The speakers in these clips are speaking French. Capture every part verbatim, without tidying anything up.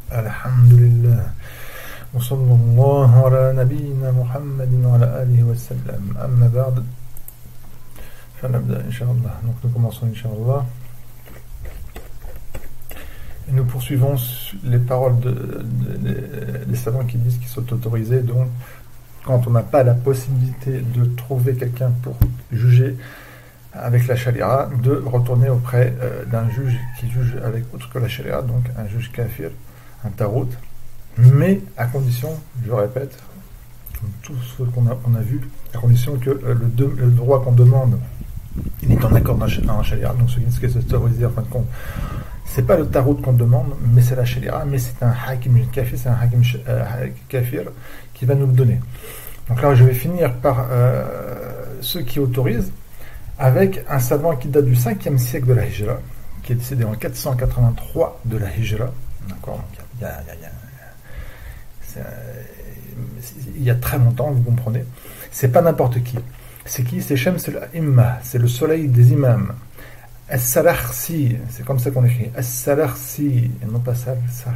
Alhamdulillah. Wa sallallahu ala nabiyyina Muhammadin wa ala alihi wa sallam. Amma ba'd. Fanabda, Inch'Allah. Donc nous commençons, Inch'Allah. Et nous poursuivons les paroles de, de, de, des savants qui disent qu'ils sont autorisés, donc quand on n'a pas la possibilité de trouver quelqu'un pour juger avec la charia, de retourner auprès euh, d'un juge qui juge avec autre que la charia, donc un juge kafir, un tarout, mais à condition, je répète, comme tout ce qu'on a, on a vu, à condition que euh, le, de, le droit qu'on demande, il est en accord dans la charia, donc ce qui est autorisé en fin de compte. C'est pas le tarout qu'on demande, mais c'est la sharia, mais c'est un hakim kafir, c'est un hakim euh, kafir qui va nous le donner. Donc là, je vais finir par euh, ceux qui autorisent, avec un savant qui date du cinquième siècle de la Hijra, qui est décédé en quatre cent quatre-vingt-trois de la Hijra. D'accord, il y a, il y a, il y a, c'est, il y a très longtemps, vous comprenez. C'est pas n'importe qui. C'est qui? C'est Shams al-Imma, c'est le soleil des imams. As-Sarakhsi, c'est comme ça qu'on écrit. As-Sarakhsi, et non pas ça.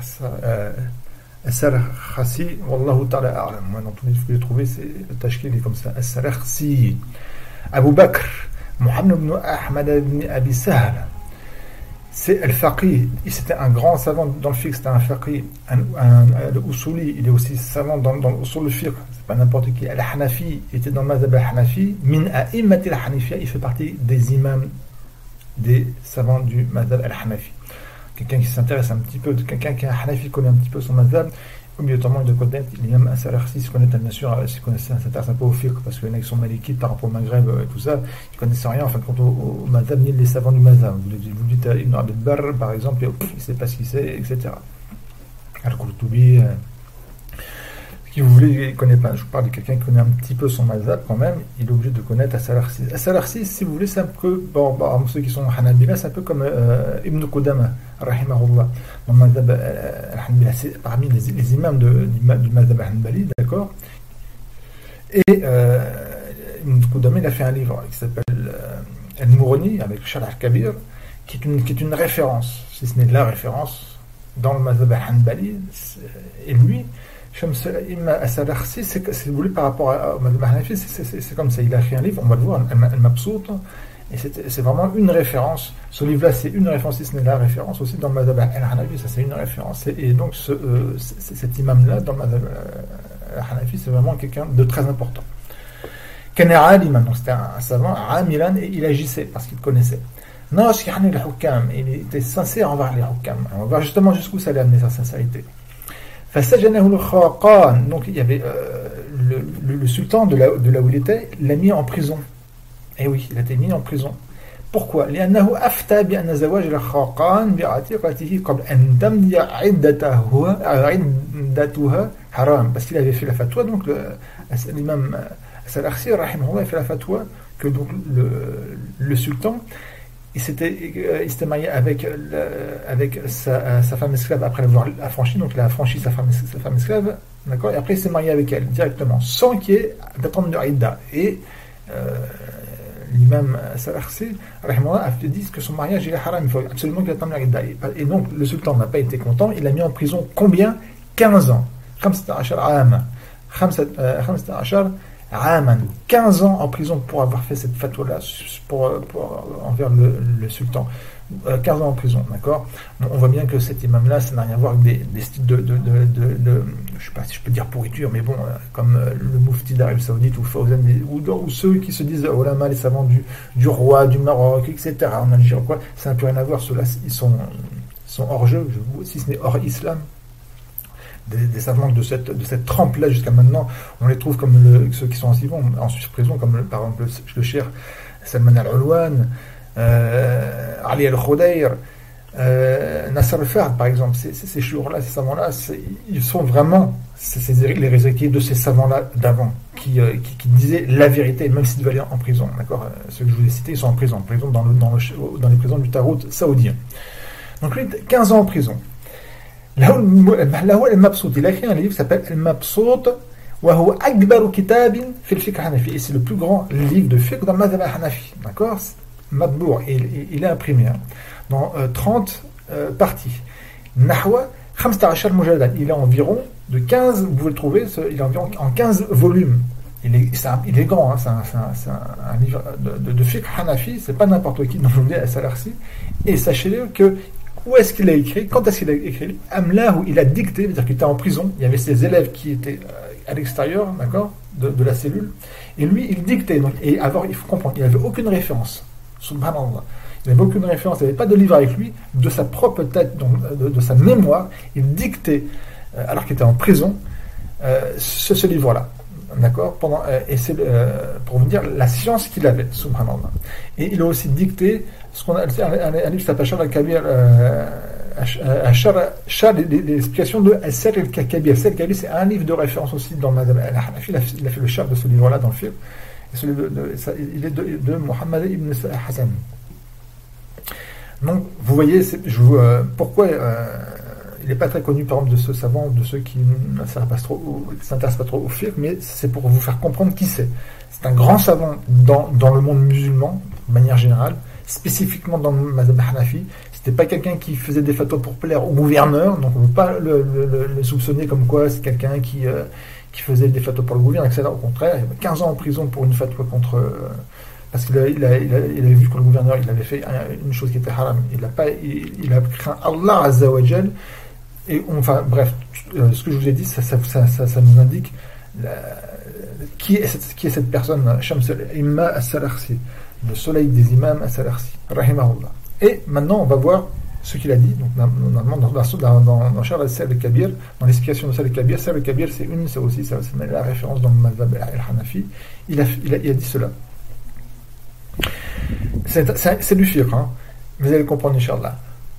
As-Sarakhsi, Wallahu ta'ala a'lam. Moi, dans tous les livres que j'ai trouvés, c'est le tashkil est comme ça. As-Sarakhsi. Abu Bakr, Muhammad ibn Ahmad ibn Abi Sahl. C'est Al-Faqih. C'était un grand savant dans le fiqh, c'était un faqih. Un, un, un, le Usuli, il est aussi savant dans, dans l'Usul al-Fiqh. C'est pas n'importe qui. Al-Hanafi était dans le mazhab al-Hanafi. Min a'immat al-Hanifiyya, il fait partie des imams, des savants du mazhab al-Hanafi. Quelqu'un qui s'intéresse un petit peu, quelqu'un qui est un Hanafi, connaît un petit peu son mazhab, obligatoirement il doit connaître, il y a un Sarakhsi, s'il connaît bien sûr, s'il s'intéresse un peu au fiqh, parce qu'il y en a qui sont malikites par rapport au Maghreb et tout ça, ils connaissent rien, en fin de compte, au, au mazhab, ni les savants du mazhab. Vous, vous dites à Ibn Abd al-Barr, par exemple, il ne sait pas ce qu'il sait, et cetera. Al-Qurtubi, euh, qui vous voulez, il ne connaît pas. Je vous parle de quelqu'un qui connaît un petit peu son mazhab quand même, il est obligé de connaître As-Sarakhsi. As-Sarakhsi, si vous voulez, c'est un peu, bon, bon, ceux qui sont Hanabila, c'est un peu comme euh, Ibn Qudama, rahimahullah, dans le mazhab al-Hanbali, c'est parmi les, les imams de, du, du mazhab al-Hanbali, d'accord. Et euh, Ibn Qudama, il a fait un livre qui s'appelle euh, Al-Mourni, avec le Sharh al-Kabir, qui est, une, qui est une référence, si ce n'est de la référence, dans le mazhab al-Hanbali, et lui, Shams al-Sarakhsi, si vous voulez, par rapport au mazhab al-Hanafi, c'est comme ça. Il a écrit un livre, on va le voir, Al-Mabsout, et c'est vraiment une référence. Ce livre-là, c'est une référence, si ce n'est la référence aussi dans le mazhab al-Hanafi, ça c'est une référence. Et, et donc, ce, euh, cet imam-là, dans le mazhab al-Hanafi, c'est vraiment quelqu'un de très important. Kana aliman, donc c'était un savant, amilan, et il agissait parce qu'il connaissait. Nashihan al-Hukam, il était sincère envers les Hukam. On va voir justement jusqu'où ça allait amener sa sincérité. Donc il y avait euh, le, le, le sultan de là, de là où il était l'a mis en prison. Et oui, il a été mis en prison. Pourquoi? لأنه أفتى بأن زواج الخاقان بعتيقته قبل أن تمضي عدتها عدتها حرام. Parce qu'il avait fait la fatwa, donc l'imam Sarakhsi rahimahullah a fait la fatwa que donc le, le sultan il s'était, il s'était marié avec, le, avec sa, sa femme esclave après l'avoir affranchi, donc il a affranchi sa femme, sa femme esclave, d'accord, et après il s'est marié avec elle directement, sans qu'il y ait d'attente de Aïda. Et euh, l'imam Sarakhsi a dit que son mariage il est haram, il faut absolument qu'il attende de Aïda. Et donc le sultan n'a pas été content, il l'a mis en prison combien? quinze ans. quinze ans en prison pour avoir fait cette fatwa-là pour, pour, envers le, le sultan. quinze ans en prison, d'accord. On voit bien que cet imam-là, ça n'a rien à voir avec des, des styles de, de, de, de, de, je sais pas si je peux dire pourriture, mais bon, comme le Mufti d'Arabie Saoudite ou Fawzan, ou, ou ceux qui se disent oh là mal les savants du, du roi, du Maroc, et cetera. En Algérie, quoi, ça n'a plus rien à voir. Ceux-là, ils sont, ils sont hors jeu, si ce n'est hors islam. Des, des savants de cette, de cette trempe-là jusqu'à maintenant, on les trouve comme le, ceux qui sont en prison, en prison comme le, par exemple le cher Salman al-Ulwan, euh, Ali al-Khudayr, euh, Nasser al-Fard par exemple. Ces, ces, ces jours-là, ces savants-là, ils sont vraiment c'est, c'est les héritiers de ces savants-là d'avant qui, euh, qui, qui disaient la vérité, même s'ils devaient aller en prison. D'accord, ceux que je vous ai cités, ils sont en prison, en prison dans, le, dans, le, dans les prisons du Tarout saoudien. Donc lui, quinze ans en prison. Là où Al-Mabsout, il a écrit un livre qui s'appelle Al-Mabsout وهو أكبر كتاب في الفقه الحنفي. Et c'est le plus grand livre de fiqh dans le mazhab al-Hanafi. D'accord, Matbour, il, il est imprimé hein, dans euh, trente euh, parties. نحو خمسة عشر مجلد, il est environ de quinze, vous pouvez le trouver, il est environ en quinze volumes. Il est, c'est un, il est grand, hein, c'est, un, c'est, un, c'est un, un livre de, de, de fiqh hanafi, c'est pas n'importe qui, donc je vous dis à Salarsi. Et sachez-le que, où est-ce qu'il a écrit, quand est-ce qu'il a écrit, Amlah, où il a dicté, c'est-à-dire qu'il était en prison, il y avait ses élèves qui étaient à l'extérieur, d'accord, de, de la cellule, et lui, il dictait, donc, et alors, il faut comprendre, il n'avait aucune référence, subhanallah. Il n'avait aucune référence, il n'avait pas de livre avec lui, de sa propre tête, donc, de, de sa mémoire, il dictait, euh, alors qu'il était en prison, euh, ce, ce livre-là. D'accord, pendant, euh, et c'est euh, pour vous dire la science qu'il avait, subhanallah. Et il a aussi dicté ce qu'on a, un, un livre qui s'appelle Shar al-Kabir, Shar, l'explication de Al-Sar al-Kabir. Al-Sar al-Kabir, c'est un livre de référence aussi dans Madame al-Hanafi. Il a fait le char de ce livre-là dans le film. Et celui de, de, ça, il est de, de Muhammad ibn Hassan. Donc, vous voyez, c'est, je vous, euh, pourquoi. Euh, il n'est pas très connu, par exemple, de ce savant, de ceux qui ne s'intéressent pas trop au fiqh, mais c'est pour vous faire comprendre qui c'est. C'est un grand savant dans, dans le monde musulman, de manière générale, spécifiquement dans le mazhab hanafi. C'était pas quelqu'un qui faisait des fatwas pour plaire au gouverneur, donc on ne peut pas le, le, le soupçonner comme quoi c'est quelqu'un qui, euh, qui faisait des fatwas pour le gouverneur, et cetera. Au contraire, il y avait quinze ans en prison pour une fatwa contre... Euh, parce qu'il a, il a, il a, il avait vu que le gouverneur il avait fait une chose qui était haram. Il a, pas, il, il a craint Allah Azza wa Jal. Et on, enfin, bref, euh, ce que je vous ai dit, ça, ça, ça, ça, ça nous indique la, qui, est cette, qui est cette personne, Shams al-Imma as-Salarsi, le soleil des imams as-Salarsi, rahimahullah. Et maintenant, on va voir ce qu'il a dit. Donc, normalement, dans, dans, dans, dans Shar al-Kabir, dans l'explication de Shar al-Kabir, Shar al-Kabir, c'est une, c'est aussi, ça, c'est la référence dans le mazhab al-Hanafi. Il a, il, a, il a dit cela. C'est, c'est, c'est du fiqh, hein. Vous allez comprendre, Inch'Allah.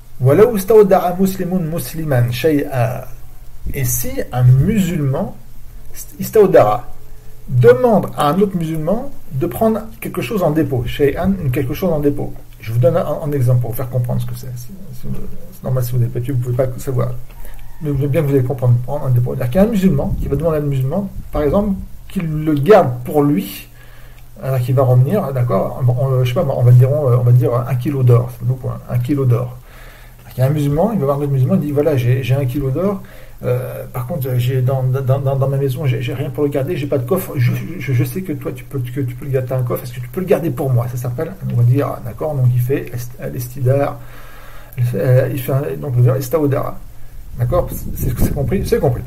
Et si un musulman istawdara demande à un autre musulman de prendre quelque chose en dépôt, quelque chose en dépôt. Je vous donne un, un exemple pour vous faire comprendre ce que c'est. C'est, c'est, c'est normal, si vous n'avez pas tué, vous ne pouvez pas savoir. Mais je veux bien que vous allez comprendre, prendre un dépôt. C'est-à-dire qu'il y a un musulman qui va demander à un musulman, par exemple, qu'il le garde pour lui, alors qu'il va revenir, d'accord, on, on, je sais pas, on va dire, on va dire un kilo d'or, c'est beaucoup, hein, un kilo d'or. Il y a un musulman, il va voir un autre musulman, il dit voilà, j'ai, j'ai un kilo d'or, euh, par contre, j'ai dans, dans, dans, dans ma maison, j'ai, j'ai rien pour le garder, j'ai pas de coffre, je, je, je sais que toi, tu peux, que tu peux le garder, t'as un coffre, est-ce que tu peux le garder pour moi? Ça s'appelle, on va dire, ah, d'accord, donc il fait l'estidar, il fait un, donc le istawdara. D'accord? C'est, c'est compris? C'est compris.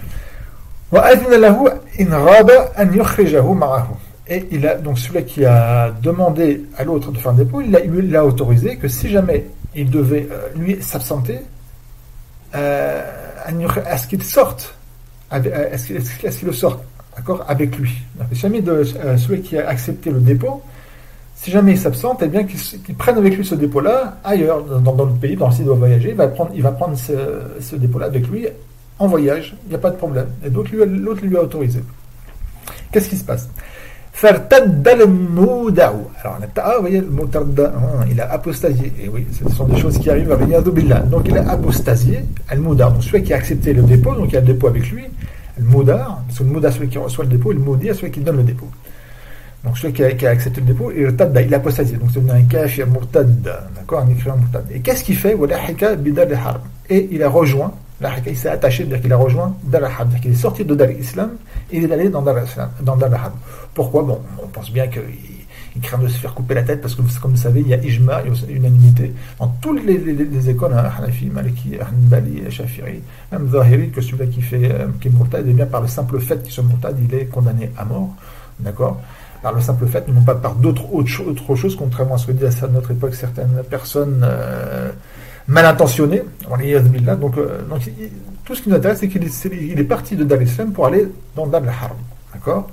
Et il a, donc celui qui a demandé à l'autre de faire un dépôt, il a, il a autorisé que si jamais il devait, euh, lui, s'absenter, euh, à ce qu'il sorte, avec, à ce, qu'il, à ce qu'il le sorte, d'accord, avec lui. Donc, si jamais de, euh, celui qui a accepté le dépôt, si jamais il s'absente, eh bien qu'il, qu'il prenne avec lui ce dépôt-là ailleurs, dans, dans le pays, dans s'il doit voyager, il va prendre, il va prendre ce, ce dépôt-là avec lui en voyage, il n'y a pas de problème. Et donc lui, l'autre lui a autorisé. Qu'est-ce qui se passe? فارتد المودع. Alors, ah, vous voyez, le mot tarda, hein, il a apostasié. Et oui, ce sont des choses qui arrivent à venir d'Obillah. Donc, il a apostasié, al-moudar. Donc, celui qui a accepté le dépôt, donc il y a le dépôt avec lui, al-moudar, parce que le moudar, celui qui reçoit le dépôt, le moudi, celui qui donne le dépôt. Donc, celui qui a, qui a accepté le dépôt, il a il a apostasié. Donc, c'est un kafir murtad, d'accord, un écrivain murtad. Et qu'est-ce qu'il fait? Et il a rejoint, il s'est attaché, c'est-à-dire qu'il a rejoint Dar al-Harb, c'est-à-dire qu'il est sorti de Dar al-Islam et il est allé dans Dar al-Harb. Pourquoi? Bon, on pense bien qu'il il craint de se faire couper la tête parce que, comme vous savez, il y a ijma, il y a unanimité dans toutes les, les, les écoles, hein, Hanafi, Maliki, Hanbali, Shafiri, même Zahiri, que celui qui fait, euh, qui est murtad, et bien par le simple fait qu'il soit murtad, il est condamné à mort, d'accord? Par le simple fait, non pas par d'autres autres, autres choses, contrairement à ce que disent à notre époque certaines personnes euh, mal intentionné, donc, euh, donc il, tout ce qui nous intéresse, c'est qu'il est, c'est, il est parti de Dar al-Islam pour aller dans Dar al-Harb, d'accord?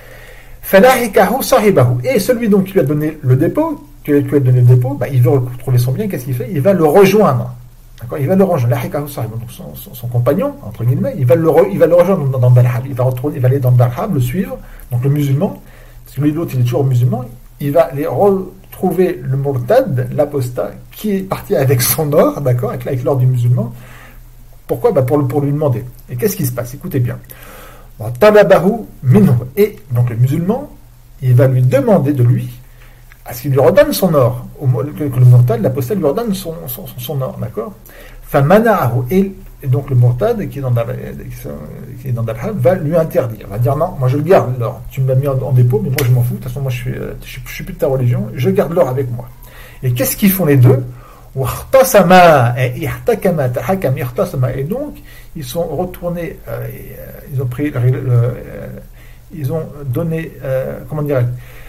Et celui donc qui lui a donné le dépôt, qui lui a donné le dépôt, bah, il veut retrouver son bien, qu'est-ce qu'il fait? Il va le rejoindre, d'accord? Il va le rejoindre, donc son, son, son compagnon, entre guillemets, il va le, re, il va le rejoindre dans, dans Dar al-Harb, il va, retrouver, il va aller dans Dar al-Harb, le suivre, donc le musulman, parce que lui l'autre il est toujours musulman, il va les retrouver le murtad, l'apostat, qui est parti avec son or, d'accord, avec, avec l'or du musulman. Pourquoi? Bah pour, pour lui demander. Et qu'est-ce qui se passe? Écoutez bien. Et donc le musulman, il va lui demander de lui, à ce qu'il lui redonne son or, que le murtad, l'apostat lui redonne son, son, son or, d'accord? Et Et donc le Murtad, qui est dans Dar qui est dans Dar al-Harb, va lui interdire. Va dire non, moi je le garde l'or. Tu me l'as mis en, en dépôt, mais moi je m'en fous. De toute façon, moi je suis, je suis, je suis plus de ta religion. Je garde l'or avec moi. Et qu'est-ce qu'ils font les deux? Et donc ils sont retournés, euh, ils ont pris, le, euh, ils ont donné, euh, comment dire,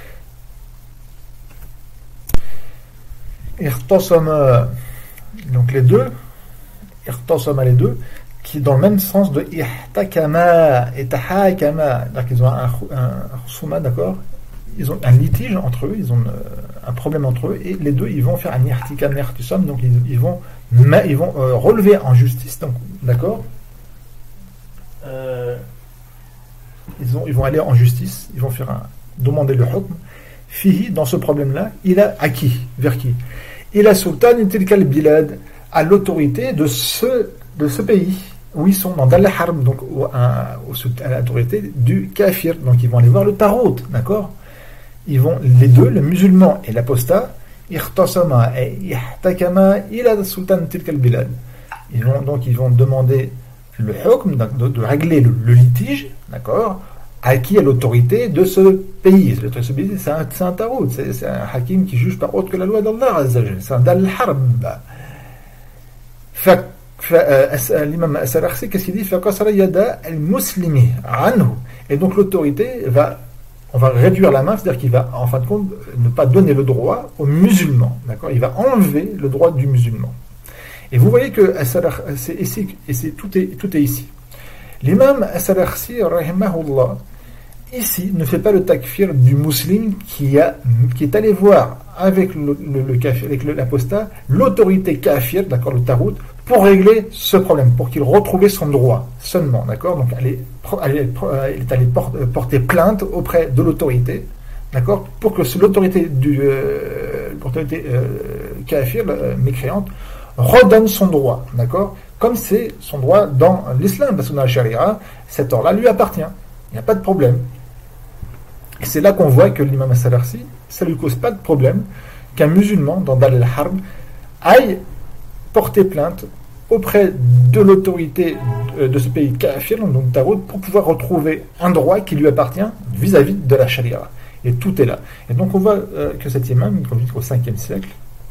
donc les deux, les deux, qui dans le même sens de ihtakama et tahakama, c'est-à-dire qu'ils ont un souma, d'accord, ils ont un litige entre eux, ils ont un problème entre eux, et les deux ils vont faire un ihtikam ihtisam, donc ils, ils vont ils vont euh, relever en justice, donc d'accord, euh, ils, ont, ils vont aller en justice, ils vont faire un, demander le hukm fihi, dans ce problème-là, il a à qui, vers qui, il a sultan tilkal bilad, à l'autorité de ce de ce pays où ils sont dans Dar al-Harb, donc au, à, à l'autorité du kafir, donc ils vont aller voir le tarot, d'accord, ils vont les deux, le musulman et l'apostat, ihtasama et ihtakama ila sultan tilkal bilad, ils vont donc ils vont demander le hukm, de, de régler le, le litige, d'accord, à qui, à l'autorité de ce pays. L'autorité de ce pays, c'est un, c'est un tarot, c'est, c'est un hakim qui juge par autre que la loi d'Allah Azza wa Jalla, c'est un Dar al-Harb. Fait l'imam As-Sarakhsi, qu'est-ce qu'il dit? فَقَصَرَ يَدَا الْمُسْلِمِ عَنْهُ. Et donc l'autorité va, on va réduire la main, c'est-à-dire qu'il va en fin de compte ne pas donner le droit aux musulmans, d'accord, il va enlever le droit du musulman. Et vous voyez que c'est ici, et c'est, tout, est, tout est ici. L'imam As-Sarakhsi, rahimahullah, ici ne fait pas le takfir du musulman qui, a, qui est allé voir avec le, le, le kafir, avec l'apostat, l'autorité kafir, d'accord, le tarout, pour régler ce problème, pour qu'il retrouve son droit seulement, d'accord. Donc elle est, elle est, elle est allée porter plainte auprès de l'autorité, d'accord, pour que l'autorité du euh, l'autorité euh, kafir, euh, mécréante, redonne son droit, d'accord, comme c'est son droit dans l'islam, parce que dans la charia, cet or-là lui appartient, il n'y a pas de problème. Et c'est là qu'on voit que l'imam As-Sarakhsi, ça ne lui cause pas de problème qu'un musulman dans Dar al-Harb aille porter plainte auprès de l'autorité de ce pays kafir, donc Tarout, pour pouvoir retrouver un droit qui lui appartient vis-à-vis de la charia. Et tout est là. Et donc on voit euh, que cet imam, comme je dis, au cinquième siècle,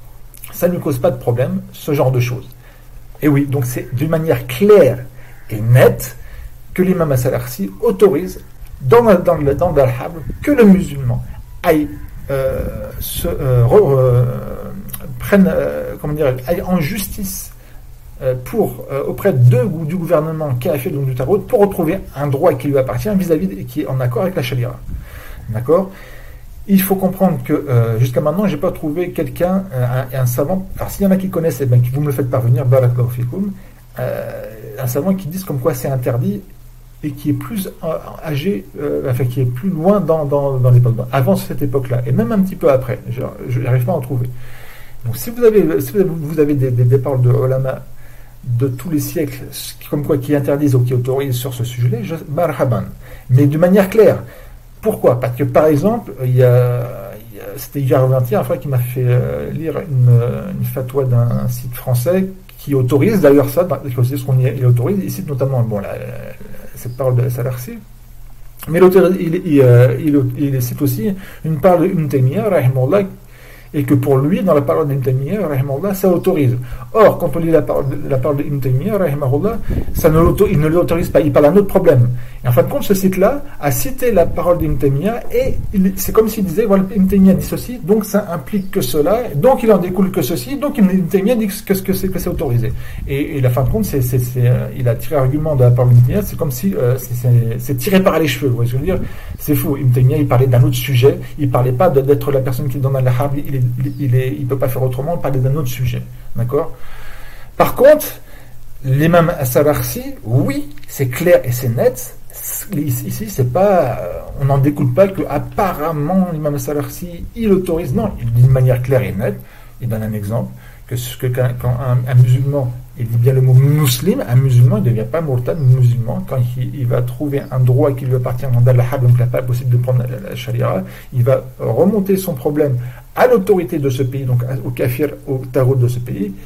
ça ne lui cause pas de problème, ce genre de choses. Et oui, donc c'est d'une manière claire et nette que l'imam As-Sarakhsi autorise dans, dans, dans, dans Dar al-Harb que le musulman aille euh, se, euh, re, euh, prenne, euh, comment dire, aille en justice euh, pour, euh, auprès de, du gouvernement kafir, donc du Tarout, pour retrouver un droit qui lui appartient vis-à-vis de, qui est en accord avec la charia. D'accord? Il faut comprendre que euh, jusqu'à maintenant, j'ai pas trouvé quelqu'un, euh, un, un savant. Alors s'il y en a qui connaissent, eh ben, vous me le faites parvenir, barakallahu fikoum, euh, un savant qui dise comme quoi c'est interdit et qui est plus âgé, euh, enfin qui est plus loin dans, dans, dans l'époque, avant cette époque-là, et même un petit peu après. Je n'arrive pas à en trouver. Donc si vous avez, si vous avez des, des, des paroles de ulama de tous les siècles, comme quoi qui interdisent ou qui autorisent sur ce sujet-là, je, marhaban. Mais de manière claire. Pourquoi? Parce que par exemple, il y a, il y a c'était hier avant-hier, un frère qui m'a fait euh, lire une, une fatwa d'un site français qui autorise d'ailleurs ça, c'est ce qu'on y, il autorise, il cite notamment bon, la, la, cette parole de As-Sarakhsi, mais l'auteur, il, il, il, il, il cite aussi une parole d'Ibn Taymiyyah, rahimahullah, et que pour lui, dans la parole d'Ibn Taymiyyah, rahimahullah, ça autorise. Or, quand on lit la parole, la parole d'Ibn Taymiyyah, rahimahullah, ça ne il ne l'autorise pas, il parle d'un autre problème. Et en fin de compte, ce site-là a cité la parole d'Ibn Taymiyyah, et il, c'est comme s'il disait, voilà, Ibn Taymiyyah dit ceci, donc ça implique que cela, donc il en découle que ceci, donc Ibn Taymiyyah dit que, que, c'est, que c'est autorisé. Et, et la fin de compte, c'est, c'est, c'est, euh, il a tiré argument de la parole d'Ibn Taymiyyah, c'est comme si euh, c'est, c'est, c'est tiré par les cheveux, vous voyez ce que je veux dire? C'est faux. Ibn Taymiyyah, il parlait d'un autre sujet, il parlait pas de, d'être la personne qui est dans la harb, il est, il est, il peut pas faire autrement, il parlait d'un autre sujet. D'accord? Par contre, l'imam As-Sarakhsi, oui, c'est clair et c'est net. Ici, c'est pas, on n'en découle pas que apparemment l'imam As-Sarakhsi, il autorise. Non, il dit d'une manière claire et nette. Il donne un exemple que, que quand, quand un, un musulman, il dit bien le mot musulman, un musulman, il ne devient pas murtad, musulman. Quand il, il va trouver un droit qui lui appartient dans Al-Harb, donc il n'est pas possible de prendre la, la charia, il va remonter son problème à l'autorité de ce pays, donc au kafir, au tarot de ce pays,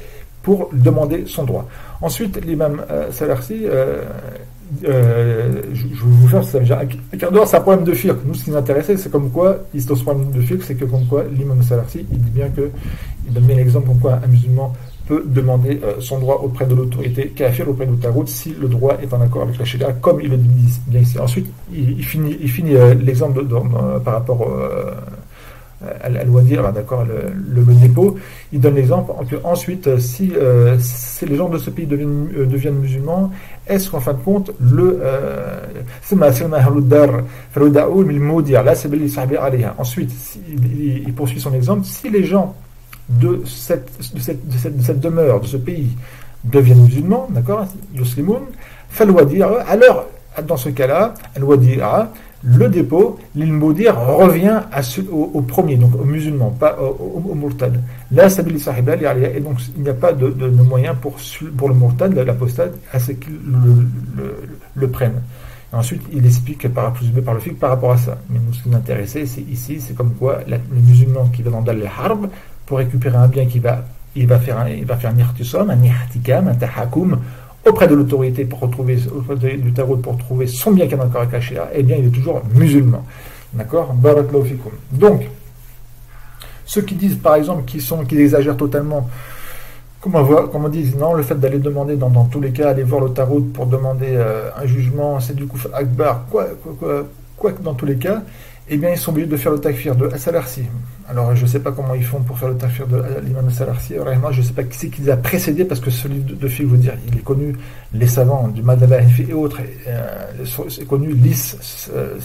pour demander son droit. Ensuite, l'imam euh, Salarsi, euh, euh, je, je vais vous faire ça déjà un quart d'heure, c'est un problème de fiqh. Nous, ce qui nous intéressait, c'est comme quoi, ce problème de fiqh, c'est que comme quoi l'imam Salarsi, il dit bien que, il donne bien l'exemple comme quoi un musulman peut demander euh, son droit auprès de l'autorité kafir, auprès de Tarout, si le droit est en accord avec la Sharia, comme il le dit bien ici. Ensuite, il, il finit, il finit euh, l'exemple de, de, de, par rapport euh, à l'Wadir, d'accord, le, le, le dépôt. Il donne l'exemple que ensuite, si, euh, si les gens de ce pays deviennent, euh, deviennent musulmans, est-ce qu'en fin de compte, le ensuite, il, il poursuit son exemple, si les gens de cette, de, cette, de, cette, de cette demeure, de ce pays, deviennent musulmans, d'accord, Yuslimoun, alors, dans ce cas-là, le dépôt, l'ilmoudir revient à ce, au, au premier, donc aux musulmans, pas au, au, au murtad. Là, et donc il n'y a pas de, de, de moyen pour, pour le murtad, l'apostate, à ce qu'il le, le, le prenne. Et ensuite, il explique par, par le fiqh par rapport à ça. Mais nous, ce qui nous intéressait, c'est ici, c'est comme quoi la, les musulmans qui vont dans le harb, pour récupérer un bien qui va, il va faire un, il va faire un irtisam, un ihtikam, un tahakoum, auprès de l'autorité pour retrouver, auprès du tarot pour trouver son bien qui est encore caché, eh bien, il est toujours musulman. D'accord? Barakallahu fikum. Donc, ceux qui disent, par exemple, qui sont, qui exagèrent totalement, comment on, comment on dit, non, le fait d'aller demander, dans, dans tous les cas, aller voir le tarot pour demander euh, un jugement, c'est du coup akbar, quoi, quoi, quoi, quoi que dans tous les cas, eh bien, ils sont obligés de faire le takfir de Salarsi. Alors, je ne sais pas comment ils font pour faire le takfir de l'imam Salarsi. Vraiment, je ne sais pas qui c'est qui les a précédés, parce que ce livre de, de fiqh, je veux dire, il est connu, les savants du Madhab Hanafi et autres, euh, c'est connu, lisent euh,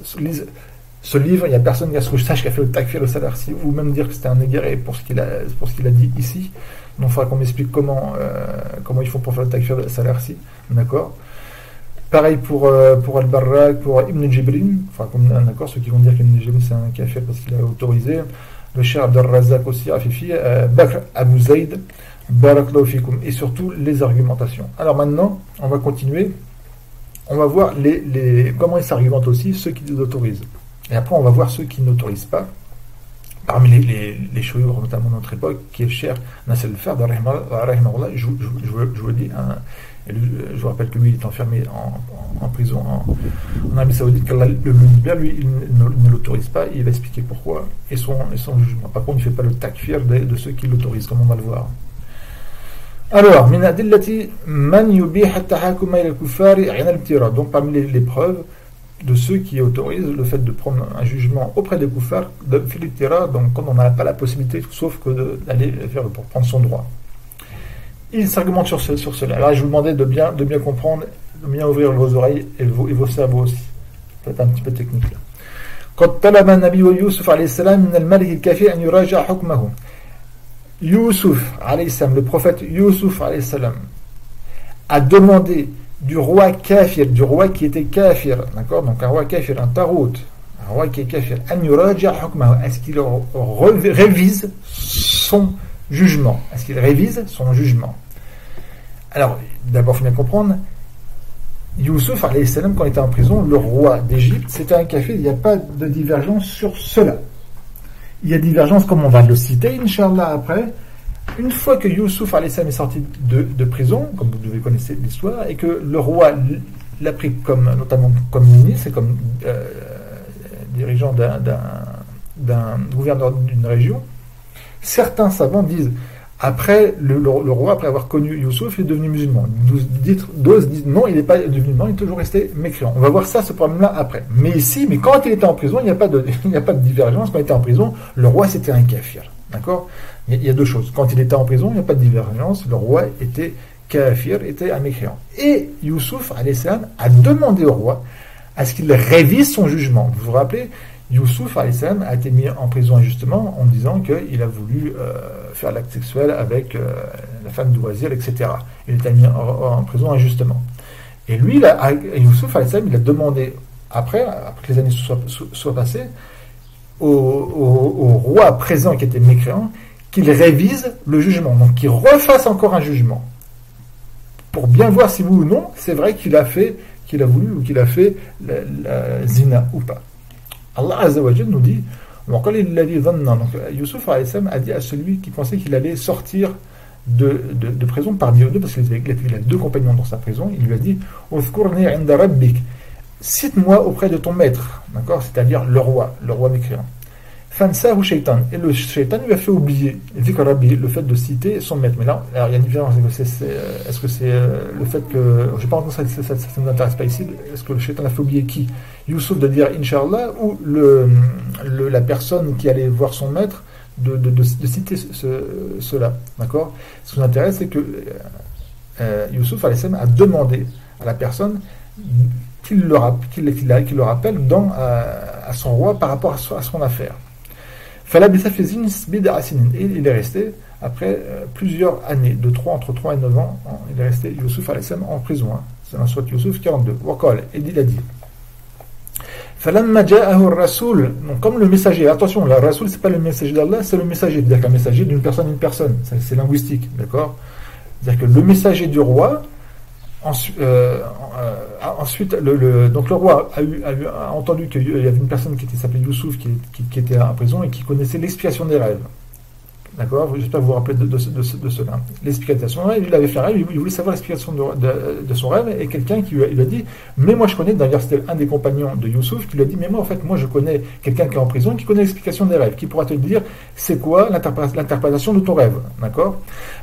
ce livre, il n'y a personne, à ce que je sache, qui a fait le takfir de Salarsi, ou même dire que c'était un égaré pour ce qu'il a, pour ce qu'il a dit ici. Donc, il faudra qu'on m'explique comment, euh, comment ils font pour faire le takfir de Salarsi. D'accord? Pareil pour, euh, pour Al-Barrak, pour Ibn Jibrin, enfin, comme, d'accord, ceux qui vont dire qu'Ibn Jibrin c'est un kafir parce qu'il a autorisé, le Cheikh Abdel Razak aussi, Afifi, euh, Bakr Abu Zayd, Barakallahu fikum, et surtout les argumentations. Alors maintenant, on va continuer, on va voir les, les, comment ils s'argumentent aussi, ceux qui les autorisent. Et après, on va voir ceux qui n'autorisent pas. Parmi les, les, les chouïrs, notamment de notre époque, qui est le Cheikh Nasser al-Fard, je, je, je, je vous dis, un. Et lui, je vous rappelle que lui, il est enfermé en, en, en prison en, en Arabie Saoudite, qu'Allah le libère, lui, il ne, ne l'autorise pas, il va expliquer pourquoi, et son, et son jugement. Par contre, il ne fait pas le takfir de, de ceux qui l'autorisent, comme on va le voir. Alors, min adillati man yubih at-tahakuma ila al-kuffari 'inda al-ibtira. Donc, parmi les, les preuves de ceux qui autorisent le fait de prendre un jugement auprès des kuffars, de filibtira, donc quand on n'a pas la possibilité, sauf que d'aller faire pour prendre son droit. Il s'argumente sur, ce, sur cela. Alors, je vous demandais de bien, de bien comprendre, de bien ouvrir vos oreilles et vos, et vos cerveaux aussi. C'est un petit peu technique là. Quand talaba Nabi Yusuf alayhi salam min al-malik al-kafir an yuraja hukmahu. Yusuf alayhi salam, le prophète Yusuf alayhi salam, a demandé du roi kafir, du roi qui était kafir, d'accord, donc un roi kafir, un tarout, un roi qui est kafir, an yuraja hukmahu, est-ce qu'il révise son jugement. Est-ce qu'il révise son jugement? Alors, d'abord, il faut bien comprendre, Youssouf, alayhi salam, quand il était en prison, le roi d'Égypte, c'était un kafir, il n'y a pas de divergence sur cela. Il y a divergence, comme on va le citer, Inch'Allah, après, une fois que Youssouf, alayhi salam, est sorti de, de prison, comme vous devez connaître l'histoire, et que le roi l'a pris comme, notamment comme ministre, et comme euh, dirigeant d'un, d'un, d'un gouverneur d'une région, certains savants disent, après le, le, le roi, après avoir connu Youssouf, il est devenu musulman. D'autres disent non, il n'est pas devenu musulman, il est toujours resté mécréant. On va voir ça, ce problème-là, après. Mais ici, mais quand il était en prison, il n'y a pas de, il n'y a pas de divergence. Quand il était en prison, le roi, c'était un kafir. D'accord? il y, a, il y a deux choses. Quand il était en prison, il n'y a pas de divergence. Le roi était kafir, était un mécréant. Et Youssouf, alayhi salam, a demandé au roi à ce qu'il révise son jugement. Vous vous rappelez? Youssouf alayhi salam a été mis en prison injustement en disant qu'il a voulu euh, faire l'acte sexuel avec euh, la femme du wazir, et cetera. Il était mis en, en prison injustement. Et lui, il a, Youssouf alayhi salam, il a demandé, après, après que les années soient, soient passées, au, au, au roi présent qui était mécréant, qu'il révise le jugement, donc qu'il refasse encore un jugement, pour bien voir si oui ou non, c'est vrai qu'il a fait, qu'il a voulu ou qu'il a fait la, la zina ou pas. Allah Azza wa Jal nous dit, donc Youssouf a dit à celui qui pensait qu'il allait sortir de, de, de prison parmi eux deux, parce qu'il a deux compagnons dans sa prison. Il lui a dit Uzkurni inda rabbik, cite-moi auprès de ton maître, d'accord, c'est-à-dire le roi, le roi mécréant. Fansahu shaitan, et le shaitan lui a fait oublier Zikr Rabbi, le fait de citer son maître. Mais là, alors, il y a une différence. Est-ce que c'est, c'est, est-ce que c'est euh, le fait que, je ne sais pas encore, ça ne ça, ça, ça nous intéresse pas ici, est-ce que le shaitan a fait oublier qui, Youssouf de dire Inch'Allah, ou le, le, la personne qui allait voir son maître de, de, de, de citer ce, cela, d'accord. Ce qui nous intéresse, c'est que euh, Youssouf a demandé à la personne qu'il le, qu'il, qu'il, qu'il le rappelle dans, à, à son roi par rapport à, so, à son affaire. Et il est resté, après euh, plusieurs années, de trois, entre trois et neuf ans, il est resté, Youssouf en prison. Hein. C'est dans Sourate Youssouf quarante-deux. Et il a dit donc, comme le messager, attention, le Rasoul, c'est pas le messager d'Allah, c'est le messager, c'est-à-dire qu'un messager d'une personne à une personne, c'est, c'est linguistique, d'accord. C'est-à-dire que le messager du roi, ensuite, euh, euh, ensuite le, le, donc le roi a, eu, a, eu, a entendu qu'il y avait une personne qui était, s'appelait Youssouf, qui, qui, qui était en prison et qui connaissait l'expiation des rêves. D'accord, j'espère vous vous rappeler de, de, de, de, de cela. L'explication, il avait fait un rêve, il voulait savoir l'explication de, de, de son rêve, et quelqu'un qui lui a, il a dit, mais moi je connais, d'ailleurs c'était un des compagnons de Youssouf qui lui a dit, mais moi en fait, moi je connais quelqu'un qui est en prison, qui connaît l'explication des rêves, qui pourra te dire, c'est quoi l'interprétation de ton rêve, d'accord.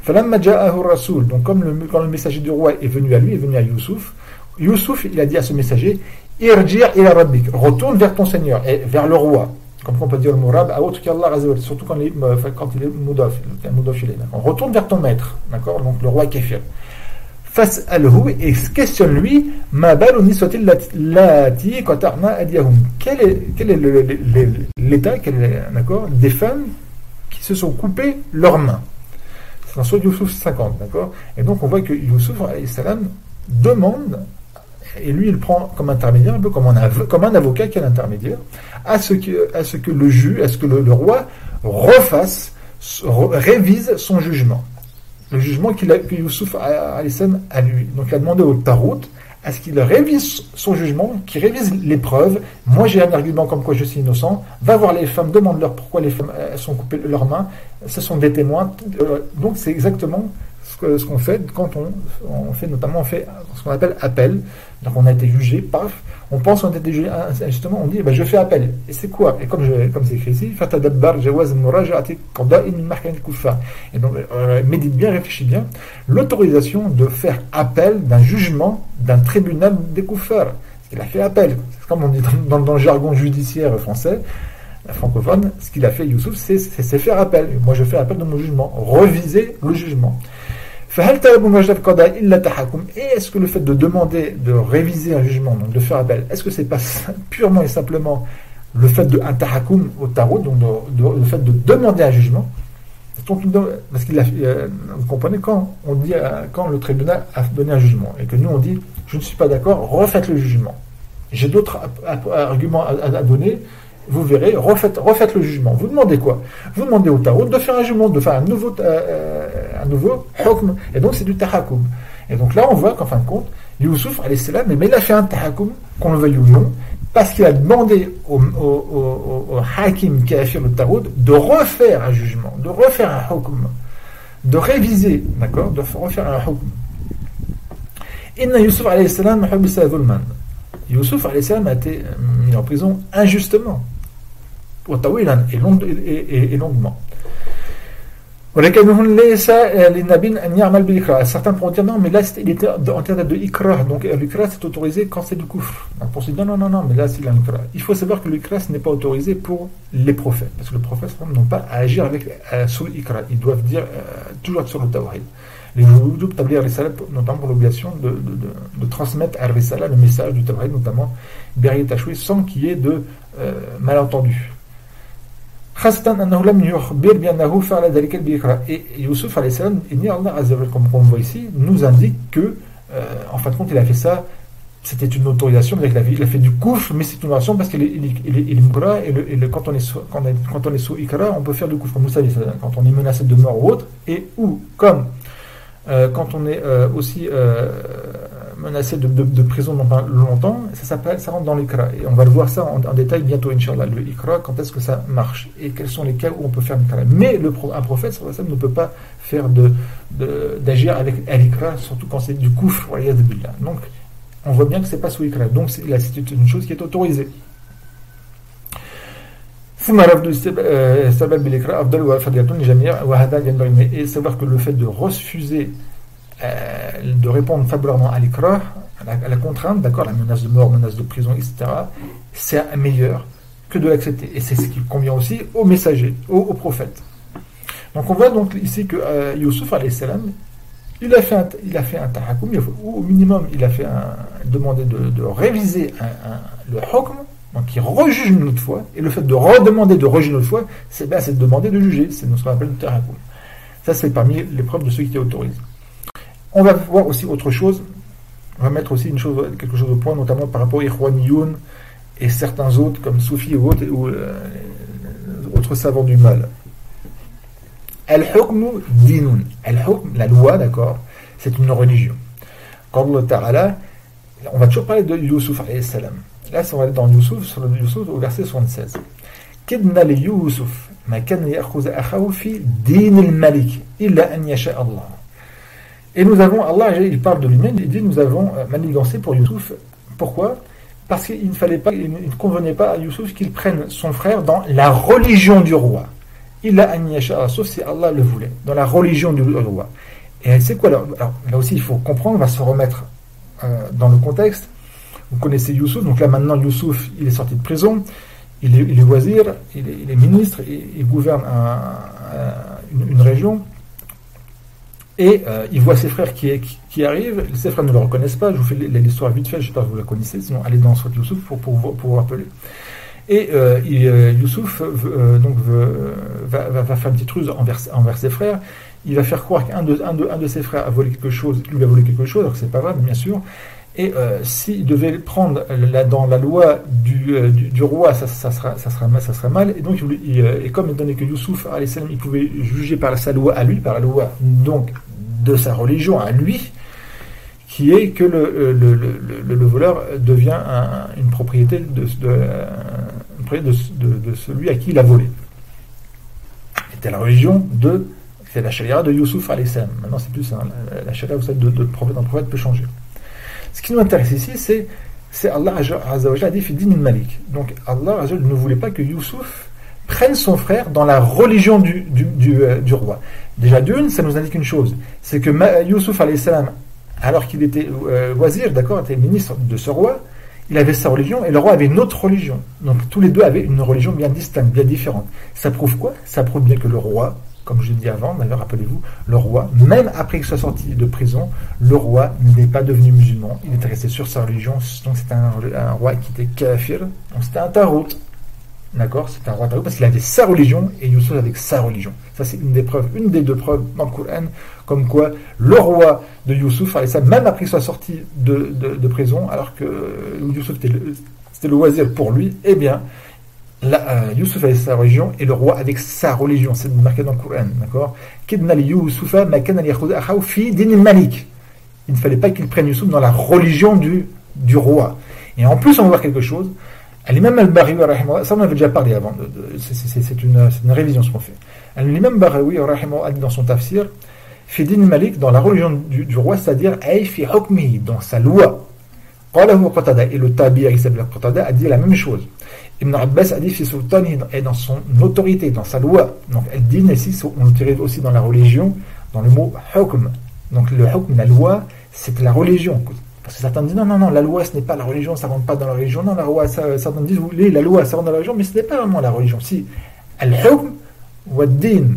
Donc comme le, quand le messager du roi est venu à lui, est venu à Youssouf, Youssouf, il a dit à ce messager, Irji' ila rabbik, retourne vers ton Seigneur, et vers le roi. Comme on peut dire le mot rab à autre qu'Allah, surtout quand il est, quand il est moudaf, on retourne vers ton maître, d'accord, donc le roi kéfir. Fas'alhu, et questionne-lui, ma baluni soit-il lati qatarna adiyahum. Quel est, quel est le, le, le, l'état, quel est, d'accord, des femmes qui se sont coupées leurs mains. C'est dans Sourate Youssouf cinquante, d'accord. Et donc on voit que Youssouf, alayhi salam, demande, et lui il prend comme intermédiaire, un peu comme un, av- comme un avocat qui est l'intermédiaire, à ce que, à ce que le juge, à ce que le, le roi refasse, re, révise son jugement. Le jugement qu'il a, que Youssouf a, a lui. Donc il a demandé au Tarout à ce qu'il révise son jugement, qu'il révise les preuves. Moi j'ai un argument comme quoi je suis innocent. Va voir les femmes, demande-leur pourquoi les femmes elles sont coupées leurs mains. Ce sont des témoins. Donc c'est exactement ce, que, ce qu'on fait quand on, on fait, notamment on fait ce qu'on appelle appel. Donc on a été jugé, paf, on pense qu'on a été jugé, justement on dit, ben, je fais appel. Et c'est quoi? Et comme, je, comme c'est écrit ici, fatadabbar jawaz muraja'ati qada'in min mahkamil kuffar. Et donc, euh, médite bien, réfléchis bien, l'autorisation de faire appel d'un jugement d'un tribunal des kuffars. Il a fait appel. C'est comme on dit dans, dans, dans le jargon judiciaire français, francophone, ce qu'il a fait Youssouf, c'est, c'est, c'est faire appel. Moi je fais appel de mon jugement, reviser le jugement. Et est-ce que le fait de demander de réviser un jugement, donc de faire appel, est-ce que c'est pas purement et simplement le fait de un tahakum au tarot, donc de, de, le fait de demander un jugement, parce qu'il a, euh, vous comprenez, quand on dit, quand le tribunal a donné un jugement et que nous on dit je ne suis pas d'accord, refaites le jugement. J'ai d'autres arguments à, à donner. Vous verrez, refaites, refaites le jugement. Vous demandez quoi? Vous demandez au tarot de faire un jugement, de faire un nouveau, euh, un nouveau hukm. Et donc c'est du tahakum. Et donc là on voit qu'en fin de compte, Youssouf, alayhi salam, mais il a fait un tahakum, qu'on le veuille ou non, parce qu'il a demandé au, au, au, au hakim qui a fait le tarot de refaire un jugement, de refaire un hukm, de réviser, d'accord, de refaire un hukm. Inna Youssouf alayhi salam hubisa dhulman. Youssouf alayhi salam a été mis en prison injustement. Et, long, et, et, et longuement. Certains pourront dire non, mais là il était en termes de ikra, donc l'ikra c'est autorisé quand c'est du kufr. Donc pour se dire non, non, non, mais là c'est l'ikra. Il faut savoir que l'ikra ce n'est pas autorisé pour les prophètes, parce que les prophètes n'ont pas à agir avec, euh, sur l'ikra, ils doivent dire euh, toujours sur le tawhid. Les Joudoub établir risala, notamment pour l'obligation de, de, de, de transmettre à risala le message du tawhid, notamment Beri Tachoui, sans qu'il y ait de euh, malentendus. Et Youssouf alayhi salam, comme on voit ici, nous indique que, euh, en fin de compte, il a fait ça, c'était une autorisation, il a fait, il a fait du kouf, mais c'est une autorisation parce qu'il est, il est, il est, il est mukra, et, le, et le, quand, on est sous, quand, on est, quand on est sous ikra, on peut faire du kouf, comme vous savez, quand on est menacé de mort ou autre, et ou, comme euh, quand on est euh, aussi euh, menacé de, de, de prison longtemps, ça s'appelle, ça rentre dans l'Iqra. Et on va le voir ça en, en détail bientôt, Inch'Allah. Le Iqra, quand est-ce que ça marche et quels sont les cas où on peut faire l'Iqra. Mais le, un prophète, sallallahu alayhi wa sallam, ne peut pas faire de, de, d'agir avec l'Iqra, surtout quand c'est du kufr, wa yad billah. Donc, on voit bien que c'est pas sous Iqra. Donc, c'est, là, c'est une chose qui est autorisée. Et savoir que le fait de refuser euh, de répondre favorablement à l'ikra, à la, à la contrainte, d'accord, la menace de mort, menace de prison, et cetera, c'est meilleur que de l'accepter. Et c'est ce qui convient aussi aux messagers, aux, aux prophètes. Donc on voit donc ici que euh, Youssouf alayhi salam, il a fait un, il a fait un tahakoum, ou au minimum il a fait un, demandé de, de réviser un, un, le hukm. Donc il rejuge une autre fois, et le fait de redemander de rejuger une autre fois, c'est, ben, c'est de demander de juger, c'est ce qu'on appelle le tahakoum. Ça c'est parmi les preuves de ceux qui autorisent. On va voir aussi autre chose, on va mettre aussi une chose, quelque chose au point, notamment par rapport à Ikhwaniyoun et certains autres, comme Soufi ou autres, ou euh, autres savants du mal. Al-hukmu dinun. Al-hukm, la loi, d'accord, c'est une religion. Quand Allah Ta'ala, on va toujours parler de Youssouf alayhi salam. Là, on va aller dans Youssouf, sur le Youssouf, au verset soixante-seize. Kidna li Youssouf, ma kan ya'khuz akhahu fi din al-malik, illa an yasha Allah. Et nous avons, Allah, il parle de lui-même, il dit, nous avons manigancé pour Youssouf. Pourquoi? Parce qu'il ne fallait pas, il ne convenait pas à Youssouf qu'il prenne son frère dans la religion du roi. Illa an yasha Allah, sauf si Allah le voulait, dans la religion du roi. Et c'est quoi là? Alors, là aussi, il faut comprendre, on va se remettre euh, dans le contexte. Vous connaissez Youssouf, donc là maintenant Youssouf, il est sorti de prison, il est, il est wazir, il est, il est ministre, il, il gouverne un, un, une, une région, et euh, il voit ses frères qui, qui, qui arrivent, ses frères ne le reconnaissent pas, je vous fais l'histoire vite fait, je ne sais pas si vous la connaissez, sinon allez dans Sourate Youssouf pour, pour, pour, pour vous rappeler. Et euh, il, euh, Youssouf euh, donc, veut, va, va, va faire une petite ruse envers, envers ses frères, il va faire croire qu'un de, un de, un de ses frères a volé quelque chose, lui a volé quelque chose, alors que c'est pas vrai, bien sûr. Et euh, s'il devait prendre la, dans la loi du, euh, du, du roi, ça, ça, sera, ça, sera, ça sera mal. Et donc, il, et comme étant donné que Youssouf, salam, il pouvait juger par sa loi à lui, par la loi donc de sa religion à lui, qui est que le, le, le, le, le voleur devient un, une propriété de, de, une propriété de, de, de celui à qui il a volé. C'était la religion de, c'est la charia de Youssouf salam. Maintenant, c'est plus hein, la, la charia, vous savez, de, de prophète en prophète peut changer. Ce qui nous intéresse ici, c'est, c'est Allah Azza wa Jalla a dit Fidin al-Malik. Donc Allah Azza wa Jalla ne voulait pas que Youssouf prenne son frère dans la religion du, du, du, euh, du roi. Déjà d'une, ça nous indique une chose, c'est que Youssouf alayhi salam, alors qu'il était euh, wazir, d'accord, était ministre de ce roi, il avait sa religion et le roi avait une autre religion. Donc tous les deux avaient une religion bien distincte, bien différente. Ça prouve quoi? Ça prouve bien que le roi, comme je l'ai dit avant, d'ailleurs, rappelez-vous, le roi, même après qu'il soit sorti de prison, le roi n'est pas devenu musulman, il était resté sur sa religion, donc c'était un, un roi qui était kafir, donc c'était un tarout, d'accord, c'était un roi tarout, parce qu'il avait sa religion, et Youssouf avec sa religion. Ça c'est une des preuves, une des deux preuves dans le Coran, comme quoi le roi de Youssouf, même après qu'il soit sorti de, de, de prison, alors que Youssouf c'était le, c'était le wazir pour lui, eh bien, Là, euh, Youssouf avec sa religion et le roi avec sa religion, c'est marqué dans le Coran, d'accord. Kidna li Youssoufa ma kana yakhudh akhahu fi din al-Malik. Il ne fallait pas qu'il prenne Youssouf dans la religion du, du roi. Et en plus, on va voir quelque chose. L'imam al-Baghawi, ça on avait déjà parlé avant, de, de, c'est, c'est, c'est, une, c'est une révision ce qu'on fait. L'imam al-Baghawi, a dit dans son tafsir, fi din al-Malik, dans la religion du, du roi, c'est-à-dire ay fi hukmihi, dans sa loi. Et le Tabi'i qui s'appelle Qatada a dit la même chose. Ibn Abbas a dit fi sultani, et dans son autorité, dans sa loi. Donc elle dit ici, on le tire aussi dans la religion, dans le mot hukm. Donc le hukm, la loi, c'est la religion. Parce que certains disent non, non, non, la loi ce n'est pas la religion, ça ne rentre pas dans la religion. Non, la loi, ça, certains disent oui, la loi ça rentre dans la religion, mais ce n'est pas vraiment la religion. Si, al-hukm wa din.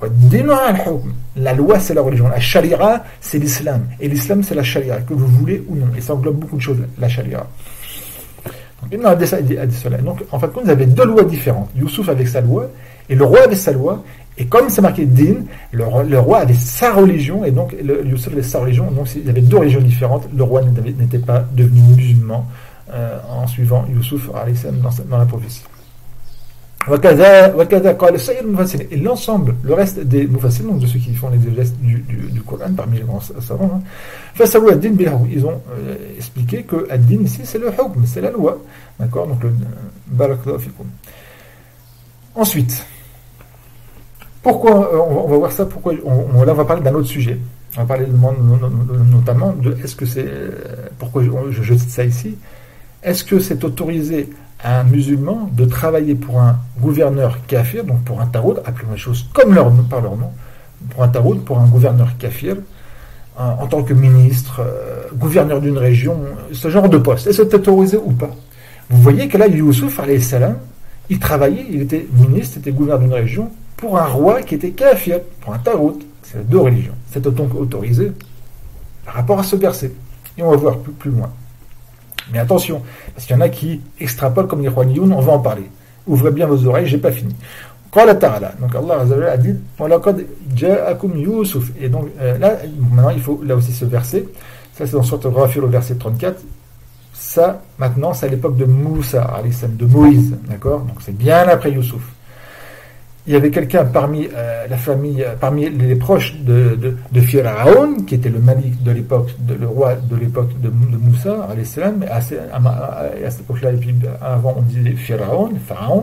La loi c'est la religion, la sharia c'est l'islam, et l'islam c'est la sharia, que vous voulez ou non, et ça englobe beaucoup de choses, la sharia. Donc Ibn Abbas a dit, a dit cela. Donc en fait, vous avez deux lois différentes, Youssouf avec sa loi, et le roi avec sa loi, et comme c'est marqué din, le roi, le roi avait sa religion, et donc le, Youssouf avait sa religion, donc il y avait deux religions différentes, le roi n'était pas devenu musulman euh, en suivant Youssouf dans, dans la prophétie. وكذا وكذا قال سائر المفسرين. Et l'ensemble, le reste des mufassirs, donc de ceux qui font l'exégèse du, du, du Coran parmi les grands savants, hein, فسروا الدين بالهو. Ils ont euh, expliqué que ad-din ici c'est le hukm, c'est la loi, d'accord. Donc le barakallahu fikum. Ensuite, pourquoi on va, on va voir ça, pourquoi on, on, là on va parler d'un autre sujet. On va parler notamment de est-ce que c'est pourquoi je, je cite ça ici. Est-ce que c'est autorisé à un musulman de travailler pour un gouverneur kafir, donc pour un taroud, appelons les choses comme leur, par leur nom, pour un taroud, pour un gouverneur kafir, en, en tant que ministre, euh, gouverneur d'une région, ce genre de poste. Est-ce que c'est autorisé ou pas? Vous voyez que là, Youssouf, alayhi salam, il travaillait, il était ministre, il était gouverneur d'une région, pour un roi qui était kafir, pour un taroud. C'est deux religions. C'est donc autorisé par rapport à ce verset. Et on va voir plus, plus loin. Mais attention, parce qu'il y en a qui extrapolent comme les Khwaniyoun, on va en parler. Ouvrez bien vos oreilles, j'ai pas fini. Qala ta'ala. Donc Allah a dit وَلَقَدْ جَاءَكُمْ يُوسُف. Et donc euh, là, maintenant il faut là aussi ce verset. Ça c'est dans Sourate Ghafir au verset trente-quatre. Ça, maintenant, c'est à l'époque de Moussa, alayhi salam, de Moïse. D'accord? Donc c'est bien après Youssouf. Il y avait quelqu'un parmi euh, la famille, euh, parmi les proches de, de, de Pharaon, qui était le malik de l'époque, de, le roi de l'époque de, de Moussa, alayhi salam, mais à, à, à, à cette époque-là, et puis avant on disait Pharaon, Pharaon,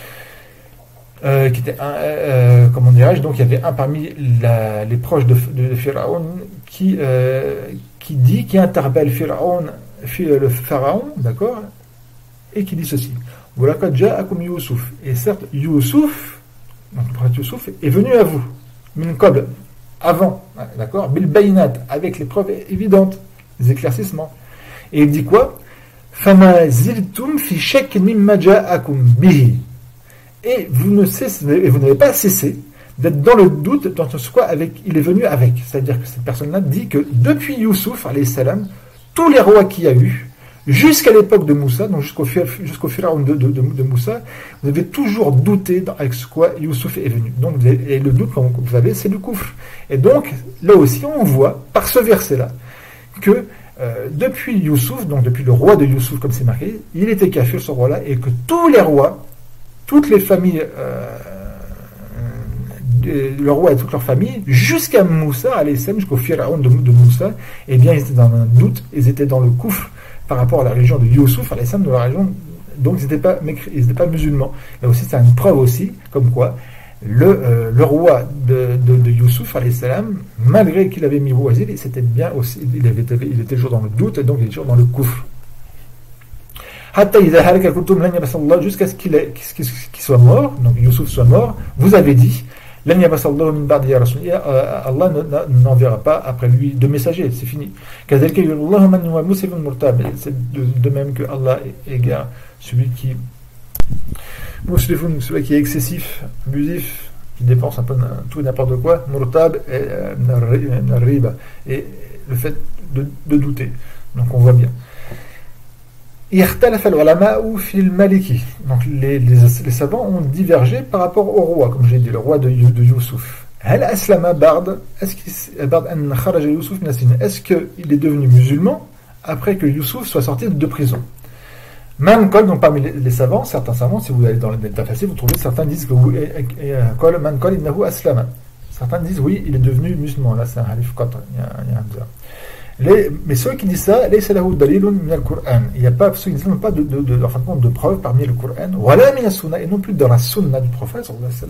euh, qui était un, euh, comment dirais-je, donc il y avait un parmi la, les proches de, de, de Pharaon qui, euh, qui dit, qui interpelle Pharaon, le Pharaon, d'accord, et qui dit ceci. Voilà ja'akum Youssouf. Et certes, Youssouf, donc le prophète Youssouf est venu à vous, min qabl, avant, d'accord, bil bayinat, avec les preuves évidentes, les éclaircissements. Et il dit quoi? Fama ziltum fi shakk mimma ja'akum bihi. Et vous ne cessez, et vous n'avez pas cessé d'être dans le doute dans ce quoi avec, il est venu avec. C'est-à-dire que cette personne-là dit que depuis Youssouf, alayhi salam, tous les rois qu'il y a eu, jusqu'à l'époque de Moussa, donc jusqu'au, jusqu'au Pharaon de, de, de, de Moussa, vous avez toujours douté avec ce quoi Youssouf est venu. Donc, et le doute, comme vous savez, c'est le koufr. Et donc, là aussi, on voit, par ce verset-là, que euh, depuis Youssouf, donc depuis le roi de Youssouf, comme c'est marqué, il était kafir, ce roi-là, et que tous les rois, toutes les familles, euh, le roi et toute leur famille, jusqu'à Moussa, alayhi salam, jusqu'au Pharaon de, de Moussa, eh bien, ils étaient dans un doute, ils étaient dans le koufr, par rapport à la religion de Youssouf, alayhi salam, de la religion, donc ils n'étaient pas, pas musulmans. Là aussi, c'est une preuve aussi, comme quoi, le, euh, le roi de, de, de Youssouf, alayhi salam, malgré qu'il avait mis au asile, c'était bien aussi, il, avait, il était toujours dans le doute, et donc il était toujours dans le koufr. Jusqu'à ce qu'il, qu'il soit mort, donc Youssouf soit mort, vous avez dit, Allah n'enverra pas après lui de messagers, c'est fini. C'est de, de même que Allah égare celui qui celui qui est excessif, abusif, qui dépense un peu tout et n'importe quoi, murtab et riba, et le fait de, de douter. Donc on voit bien. Donc les, les, les savants ont divergé par rapport au roi, comme j'ai dit, le roi de, de Youssouf. Est-ce qu'il est devenu musulman après que Youssouf soit sorti de prison? Même Kol, donc parmi les, les savants, certains savants, si vous allez dans les détails faciles, vous trouvez, certains disent que oui, Man Kol innahu aslama. Certains disent oui, il est devenu musulman. Là, c'est un halif qatr, il y a, il y a un Les, mais ceux qui disent ça, il n'y a pas, ceux qui disent pas de, de, de, de, en compte, de preuves parmi le Coran, et non plus dans la sunna du prophète,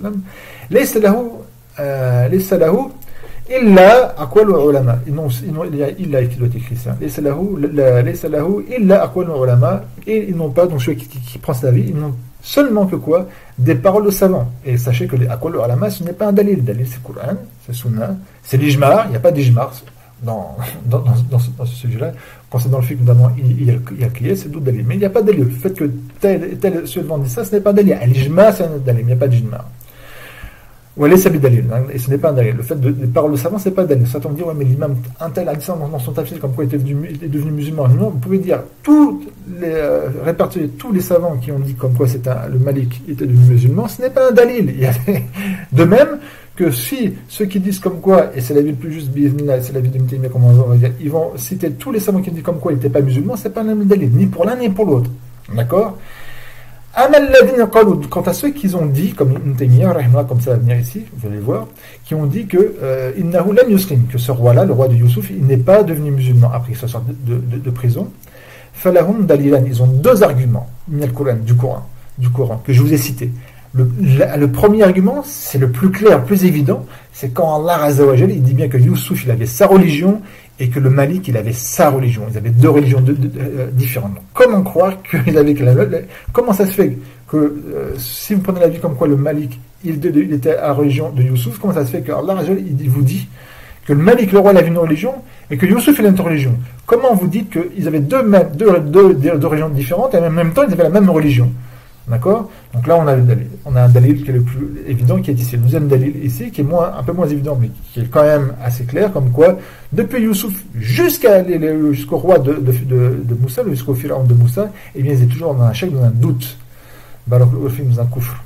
illa aqwal ulama. Non, il y a illa qui doit être écrit ça. Laysa lahu illa aqwal ulama. Et ils n'ont pas, donc ceux qui, qui, qui prennent sa vie, ils n'ont seulement que quoi? Des paroles de savants. Et sachez que les aqwal ulama, ce n'est pas un dalil. Le dalil, c'est Coran, c'est sunna, c'est l'ijmar, il n'y a pas d'ijmar. Dans, dans, dans, dans, ce, dans ce sujet-là, quand c'est dans le film, notamment, il, il, il y a crié, c'est d'autres dalil. Mais il n'y a pas de dalil. Le fait que tel, tel, ceux devant dit ça, ce n'est pas un dalil. L'ijma, c'est un dalil, il n'y a pas d'ijma. Ou allez, c'est dalil, et ce n'est pas un dalil. Le fait de, des paroles de savants, c'est pas un dalil. Certains me disent, ouais, mais l'imam, un tel a dit ça dans, dans son tafsir, comme quoi il était devenu, il était devenu musulman. Non, vous pouvez dire, tous les, euh, répertorier tous les savants qui ont dit comme quoi c'est un, le Malik était devenu musulman, ce n'est pas un dalil. Il y a, de même, que si ceux qui disent comme quoi, et c'est la vie le plus juste, c'est la vie de Mitaïmia, comme on va dire, ils vont citer tous les savants qui disent comme quoi il n'était pas musulman, c'est pas un dalil, ni pour l'un ni pour l'autre. D'accord? Quant à ceux qui ont dit, comme Ibn Taymiyyah, comme ça va venir ici, vous allez voir, qui ont dit que euh, que ce roi-là, le roi de Youssouf, il n'est pas devenu musulman après qu'il soit sorti de, de, de prison. Falahum dalilan, ils ont deux arguments du Coran, du Coran que je vous ai cités. Le, le, le premier argument, c'est le plus clair, le plus évident, c'est quand Allah Azza wa Jal, il dit bien que Youssouf, il avait sa religion et que le Malik, il avait sa religion. Ils avaient deux religions de, de, de, euh, différentes. Donc, comment croire qu'ils avaient la même? Comment ça se fait que, euh, si vous prenez la vie comme quoi le Malik, il, de, de, il était à la religion de Youssouf, comment ça se fait que Allah Azza wa Jal, il vous dit que le Malik, le roi, il avait une religion et que Youssouf, il a une autre religion? Comment vous dites qu'ils avaient deux, deux, deux, deux, deux religions différentes et en même temps, ils avaient la même religion? D'accord? Donc là, on a, on a un dalil qui est le plus évident, qui est ici. Le deuxième dalil ici, qui est moins, un peu moins évident, mais qui est quand même assez clair, comme quoi, depuis Youssouf jusqu'à, jusqu'au roi de, de, de, de Moussa, jusqu'au pharaon de Moussa, eh bien, ils étaient toujours dans un chèque, dans un doute. Barak al-Film, dans un coufre.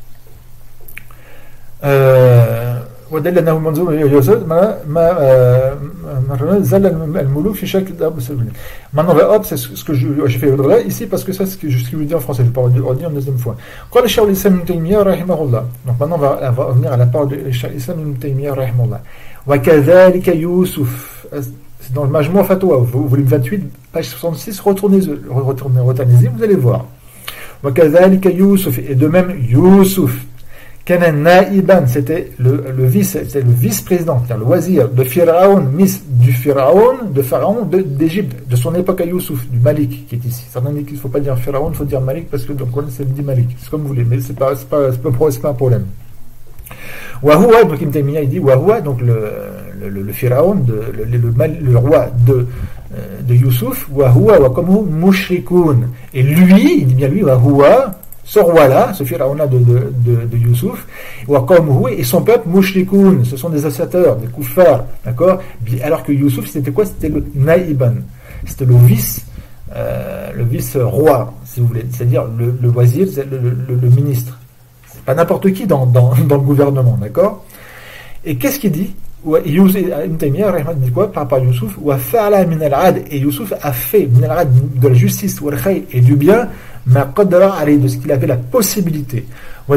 Euh, ودل أنه منظور يوسف ما ما زال الملوك في شكل maintenant hop c'est ce que j'ai fait là ici parce que ça c'est ce que je vous dis en français je vais pas redire une deuxième fois قال الشيخ الإسلام ابن تيمية رحمه الله donc maintenant on va, on va revenir à la parole de الشيخ الإسلام ابن تيمية رحمه الله وكذلك يوسف c'est dans le Majmou' Fatawa volume vingt-huit page soixante-six retournez retournez retournez-y vous allez voir وكذلك يوسف et de même Youssouf Kana Naïban, c'était le, le vice, c'était le vice-président, c'est-à-dire le wazir de Pharaon, miss du Pharaon, de Pharaon de, d'Égypte, de son époque à Youssouf, du Malik, qui est ici. Certains disent qu'il ne faut pas dire Pharaon, il faut dire Malik, parce que donc on c'est dit Malik, c'est comme vous voulez, mais c'est pas, c'est pas, c'est pas, c'est pas un problème. Wahua, donc Ibn Taymiyyah, il dit Wahua, donc le, le, le, le Pharaon, de, le, le, le, le roi de, de Youssouf, Wahua, wa comme vous, Mushrikoun. Et lui, il dit bien lui, Wahua, ce roi-là, ce pharaon-là de, de, de, de Youssouf, et son peuple, Mushrikoun, ce sont des associateurs, des koufars, d'accord? Alors que Youssouf, c'était quoi? C'était le Naïban, c'était le vice, euh, le vice-roi, si vous voulez, c'est-à-dire le, le wazir, le, le, le ministre. C'est pas n'importe qui dans, dans, dans le gouvernement, d'accord? Et qu'est-ce qu'il dit? Ibn Taymiyyah dit quoi par rapport à Youssouf? Et Youssouf a fait de la justice et du bien de ce qu'il avait la possibilité. Et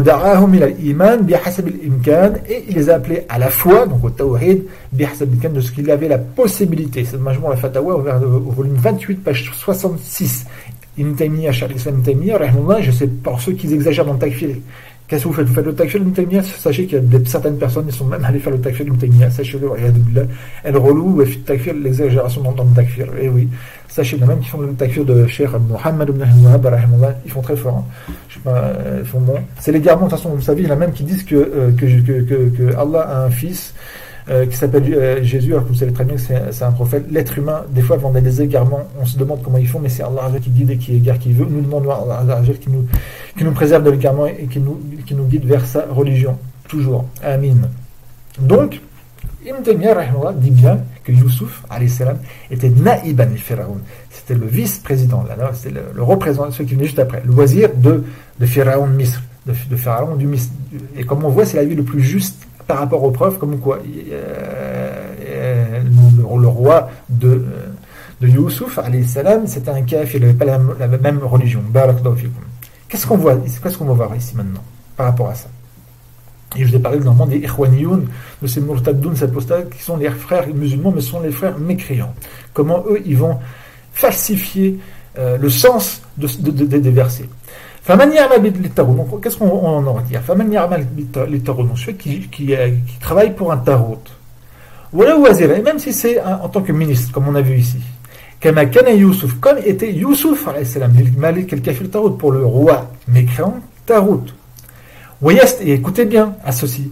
il les a appelés à la foi, donc au tawhid, de ce qu'il avait la possibilité. C'est le Majmou' al-Fatawa au volume vingt-huit, page soixante-six. Ibn Taymiyyah, Ibn Taymiyyah, je sais pour ceux qui exagèrent dans le takfir. Qu'est-ce que vous faites? Vous faites le takfir d'Ibn Taymiyyah? Sachez qu'il y a des, certaines personnes qui sont même allées faire le takfir d'Ibn Taymiyyah. Sachez-le, elle relou, elle fait le takfir, l'exagération dans, dans le takfir. Et oui, sachez, il y en a même qui font le takfir de Cheikh Mohammed ibn Wahhab, ils font très fort. Hein. Je sais pas, ils font bon. C'est les garments, de toute façon, vous savez, il y en a même qui disent que, euh, que, que, que, que Allah a un fils. Euh, qui s'appelle euh, Jésus, alors que vous savez très bien que c'est, c'est un prophète. L'être humain, des fois, quand on a des égarements, on se demande comment ils font, mais c'est Allah qui guide et qui égare, qui veut. Nous demandons à Allah qui nous, qui nous préserve de l'égarement et qui nous, qui nous guide vers sa religion. Toujours. Amin. Donc, Ibn Taymiyyah dit bien que Youssouf, alayhi salam, était Naïban al-Pharaon. C'était le vice-président, là, c'était le, le représentant, celui qui venait juste après, le wazir de, de Pharaon Misr, de, de Pharaon du Misr. Et comme on voit, c'est la vie le plus juste par rapport aux preuves, comme quoi euh, euh, le, le roi de, euh, de Youssouf, alayhi salam, c'était un kafir, il n'avait pas la, la même religion. Qu'est-ce qu'on voit ici, qu'est-ce qu'on va voir ici maintenant par rapport à ça? Et je vous ai parlé normalement des Ikhwaniyoun, de ces Murtadoun, ces apostats, qui sont les frères musulmans, mais sont les frères mécréants. Comment eux, ils vont falsifier euh, le sens de, de, de, de, des versets. Donc, qu'est-ce qu'on en aura dire? Donc, ceux qui, qui, qui travaillent pour un tarot. Et même si c'est un, en tant que ministre, comme on a vu ici. Comme était Youssouf, Malik el-Kafir tarot, pour le roi mécréant, tarot. Et écoutez bien à ceci.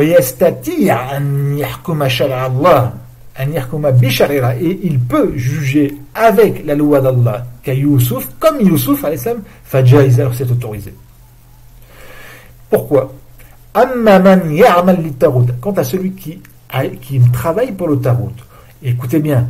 Et il peut juger avec la loi d'Allah qu'à Youssouf, comme Youssouf, c'est autorisé. Pourquoi? Quant à celui qui, qui travaille pour le tarot, écoutez bien,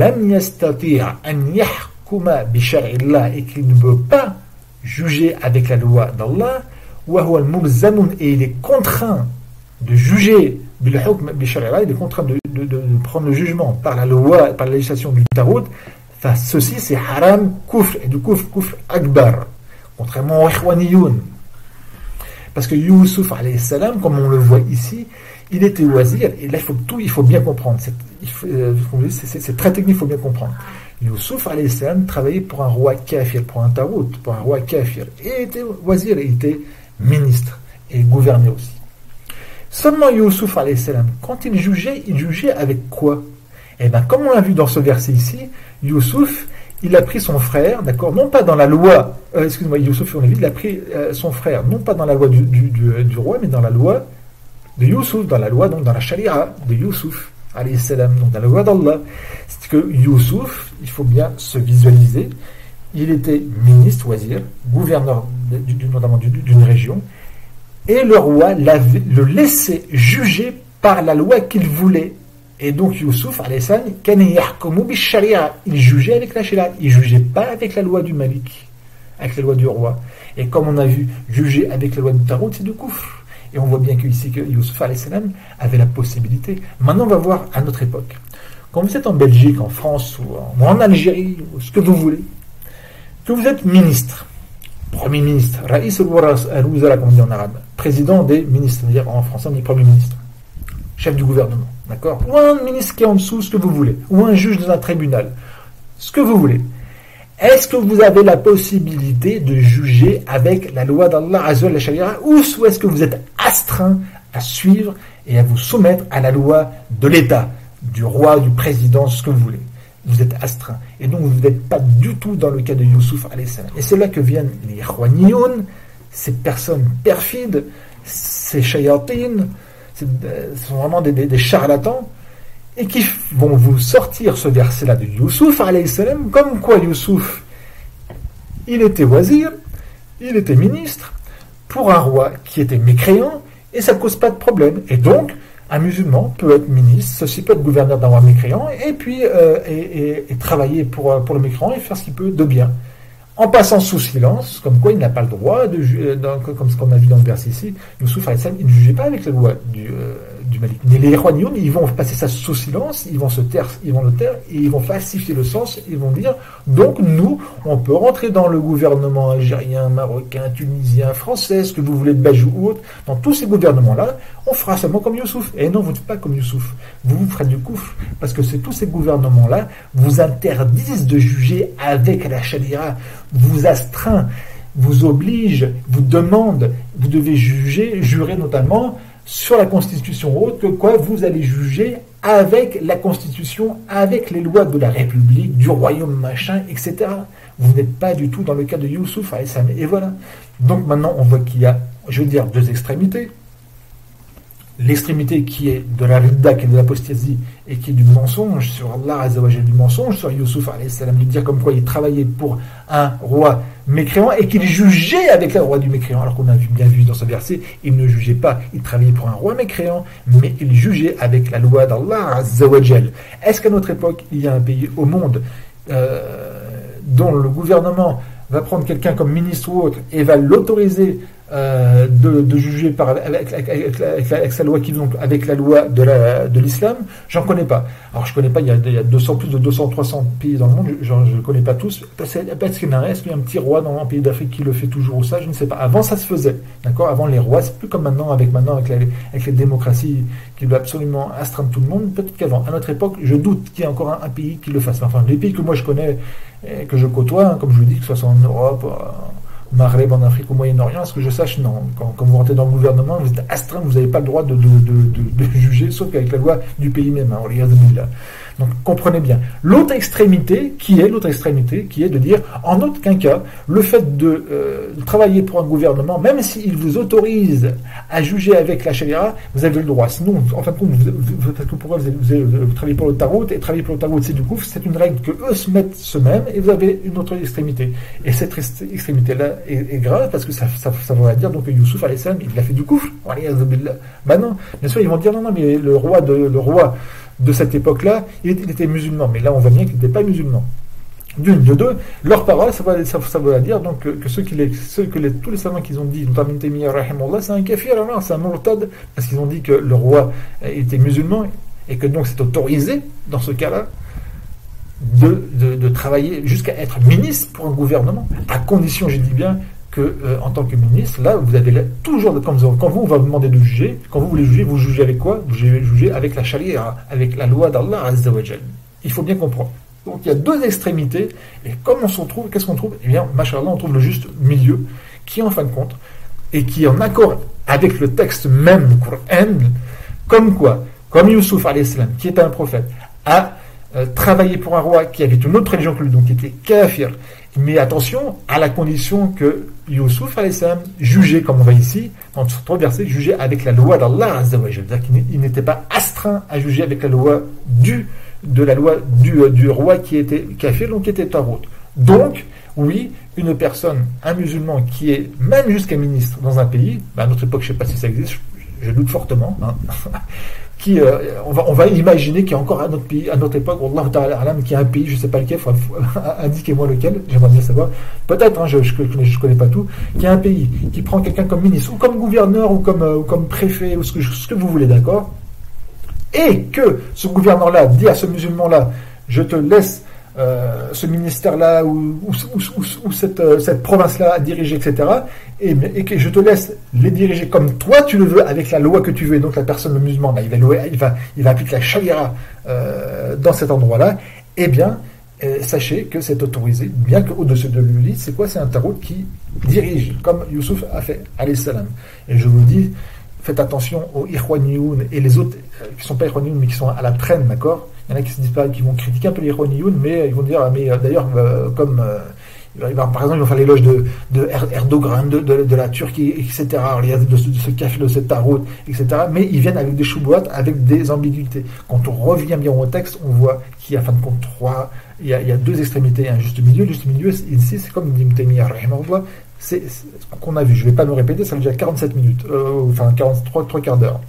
et qu'il ne peut pas juger avec la loi d'Allah, et il est contraint de juger, il est contraint de, de, de prendre le jugement par la loi, par la législation du tarot. Ceci c'est haram kufr, et du kufr, kufr akbar, contrairement aux Ikhwaniyoun. Parce que Youssouf, alayhi salam, comme on le voit ici, il était wazir, et là il faut tout, il faut bien comprendre, c'est, il faut, euh, c'est, c'est, c'est très technique, il faut bien comprendre. Youssouf, alayhi salam, travaillait pour un roi kafir, pour un tarout, pour un roi kafir, et il était wazir, il était ministre, et gouvernait aussi. Seulement Youssouf, alayhi salam, quand il jugeait, il jugeait avec quoi? Eh bien, comme on l'a vu dans ce verset ici, Youssouf, il a pris son frère, d'accord, non pas dans la loi, euh, excuse-moi, Youssouf, on a vu, il a pris euh, son frère, non pas dans la loi du, du, du, du roi, mais dans la loi de Youssouf, dans la loi, donc dans la charia de Youssouf, alayhi salam, donc dans la loi d'Allah. C'est que Youssouf, il faut bien se visualiser, il était ministre, wazir, gouverneur du, du, notamment d'une région, et le roi l'avait, le laissait juger par la loi qu'il voulait. Et donc Youssouf, alayhi salam, il jugeait avec la charia, il ne jugeait pas avec la loi du Malik, avec la loi du roi. Et comme on a vu, juger avec la loi du Tarout, c'est de kufr. Et on voit bien qu'ici, que Youssouf, alayhi salam, avait la possibilité. Maintenant, on va voir à notre époque. Quand vous êtes en Belgique, en France, ou en, ou en Algérie, ou ce que vous voulez, que vous êtes ministre, premier ministre, Raïs al-Wuzara, comme on dit en arabe, président des ministres, c'est-à-dire en français on dit premier ministre, chef du gouvernement, d'accord, ou un ministre qui est en dessous, ce que vous voulez, ou un juge dans un tribunal, ce que vous voulez. Est-ce que vous avez la possibilité de juger avec la loi d'Allah Azza la Sharia, ou est-ce que vous êtes astreint à suivre et à vous soumettre à la loi de l'État, du roi, du président, ce que vous voulez? Vous êtes astreint. Et donc vous n'êtes pas du tout dans le cas de Youssouf alayhi salam. Et c'est là que viennent les Ikhwaniyoun, ces personnes perfides, ces shayatin, ce sont vraiment des, des, des charlatans, et qui vont vous sortir ce verset-là de Youssouf alayhi salam, comme quoi Youssouf, il était wazir, il était ministre, pour un roi qui était mécréant, et ça ne cause pas de problème. Et donc, un musulman peut être ministre, ceci peut être gouverneur d'un roi mécréant, et puis euh, et, et, et travailler pour, pour le mécréant et faire ce qu'il peut de bien. En passant sous silence, comme quoi il n'a pas le droit, de ju- dans, comme ce qu'on a vu dans le verset ici, Youssouf alayhi salam, il ne jugeait pas avec la loi du, euh, du Malik. Mais les Ikhwaniyoun, ils vont passer ça sous silence, ils vont se taire, ils vont le taire, et ils vont falsifier le sens, ils vont dire, donc nous, on peut rentrer dans le gouvernement algérien, marocain, tunisien, français, ce que vous voulez de belge ou autre, dans tous ces gouvernements-là, on fera seulement comme Youssouf. Et non, vous ne faites pas comme Youssouf. Vous vous ferez du koufr, parce que c'est tous ces gouvernements-là vous interdisent de juger avec la charia, vous astreint, vous oblige, vous demande, vous devez juger, jurer notamment sur la Constitution haute, que quoi vous allez juger avec la Constitution, avec les lois de la République, du royaume machin, et cetera. Vous n'êtes pas du tout dans le cas de Youssouf alayhi salam. Et voilà. Donc maintenant, on voit qu'il y a, je veux dire, deux extrémités. L'extrémité qui est de la ridda, qui est de l'apostasie, et qui est du mensonge sur Allah Azza wa Jalla, du mensonge sur Youssouf alayhi salam, de dire comme quoi il travaillait pour un roi mécréant et qu'il jugeait avec le roi du mécréant, alors qu'on a bien vu dans ce verset, il ne jugeait pas, il travaillait pour un roi mécréant, mais il jugeait avec la loi d'Allah Azza wa Jalla. Est-ce qu'à notre époque, il y a un pays au monde euh, dont le gouvernement va prendre quelqu'un comme ministre ou autre et va l'autoriser euh, de, de juger par, avec, avec, avec, avec, avec sa loi qui donc avec la loi de, la, de l'islam? J'en connais pas. Alors je connais pas, il y a, il y a deux cents, plus de deux cents, trois cents pays dans le monde, je ne connais pas tous. Est-ce qu'il y a un petit roi dans un pays d'Afrique qui le fait toujours ou ça? Je ne sais pas. Avant ça se faisait, d'accord? Avant les rois, c'est plus comme maintenant avec maintenant avec, la, avec les démocraties qui doivent absolument astreindre tout le monde. Peut-être qu'avant, à notre époque, je doute qu'il y ait encore un, un pays qui le fasse. Enfin, les pays que moi je connais et que je côtoie, hein, comme je vous dis, que ce soit en Europe, au Maghreb, en Afrique, au Moyen-Orient, à ce que je sache, non. Quand, quand vous rentrez dans le gouvernement, vous êtes astreint, vous n'avez pas le droit de, de, de, de, de juger, sauf qu'avec la loi du pays même. Hein, donc comprenez bien. L'autre extrémité, qui est l'autre extrémité, qui est de dire, en aucun cas, le fait de, euh, de travailler pour un gouvernement, même s'il vous autorise à juger avec la charia, vous avez le droit. Sinon, en fin de compte, vous, vous, vous, pourquoi vous, vous, vous, vous travaillez pour le tarot, et travailler pour le tarot, c'est du coup, c'est une règle que eux se mettent eux-mêmes, et vous avez une autre extrémité. Et cette extrémité-là est, est grave, parce que ça, ça, ça va dire donc que Youssouf alayhi salam, il a fait du koufr. Ben non, bien sûr, ils vont dire non, non, mais le roi de, le roi de cette époque-là, il était, il était musulman, mais là on voit bien qu'il n'était pas musulman. D'une, de deux, leur parole, ça va, ça, ça veut dire donc que, que ceux qui les, ceux que les, tous les savants qu'ils ont dit, notamment Ibn Taymiyya rahimahullah, c'est un kafir, alors c'est un murtad, parce qu'ils ont dit que le roi était musulman et que donc c'est autorisé dans ce cas-là de, de, de travailler jusqu'à être ministre pour un gouvernement, à condition, j'ai dit bien, que euh, en tant que ministre, là, vous avez là, toujours, quand vous, quand vous, on va vous demander de juger, quand vous voulez juger, vous jugez avec quoi? Vous jugez avec la charia, avec la loi d'Allah Azza wa Jal. Il faut bien comprendre. Donc il y a deux extrémités, et comme on s'en trouve, qu'est-ce qu'on trouve? Eh bien, machallah, on trouve le juste milieu, qui en fin de compte, et qui est en accord avec le texte même du Coran, comme quoi, comme Youssouf alayhi salam, qui était un prophète, a euh, travaillé pour un roi qui avait une autre religion que lui, donc qui était kafir. Mais attention, à la condition que Youssouf alayhi salam jugeait, comme on va ici, dans ce trois versets, jugeait avec la loi d'Allah Azza wa Jal. C'est-à-dire qu'il n'était pas astreint à juger avec la loi du, de la loi du, euh, du roi qui était kafir, donc qui était Tarout. Donc, oui, une personne, un musulman qui est même jusqu'à ministre dans un pays, ben à notre époque, je ne sais pas si ça existe, je, je doute fortement, hein, qui, euh, on, va, on va imaginer qu'il y a encore un autre pays, à notre époque, Wallahu ta'ala alam, qui a un pays, je ne sais pas lequel, faut, faut, indiquez-moi lequel, j'aimerais bien savoir, peut-être, hein, je ne connais pas tout, qui a un pays qui prend quelqu'un comme ministre, ou comme gouverneur, ou comme, euh, ou comme préfet, ou ce que, ce que vous voulez, d'accord, et que ce gouverneur-là dit à ce musulman-là, je te laisse Euh, ce ministère-là ou, ou, ou, ou cette, euh, cette province-là à diriger, et cetera. Et, et que je te laisse les diriger comme toi tu le veux, avec la loi que tu veux. Et donc la personne, le musulman, là, il, va, il, va, il va appliquer la charia euh, dans cet endroit-là. Eh bien, euh, sachez que c'est autorisé, bien qu'au-dessus de lui, c'est quoi? C'est un tarot qui dirige, comme Youssouf a fait, alayhi salam. Et je vous dis, faites attention aux Ikhwanioun et les autres euh, qui ne sont pas Ikhwanioun mais qui sont à la traîne, d'accord? Il y en a qui se disent pas, qui vont critiquer un peu les Ikhwanioun, mais ils vont dire, mais euh, d'ailleurs, euh, comme, euh, il va, par exemple, ils vont faire l'éloge de, de Erdogan, de, de, de la Turquie, et cetera. Il y a de, de ce café, de cette tarot, et cetera. Mais ils viennent avec des choubouates, avec des ambiguïtés. Quand on revient bien au texte, on voit qu'il y a, en fin de compte, trois, il y a, il y a deux extrémités, un juste milieu. Le juste milieu, ici, c'est comme Ibn Taymiyyah, rahimahullah, c'est ce qu'on a vu. Je ne vais pas me répéter, ça fait déjà quarante-sept minutes, euh, enfin quarante-trois, trois quarts d'heure.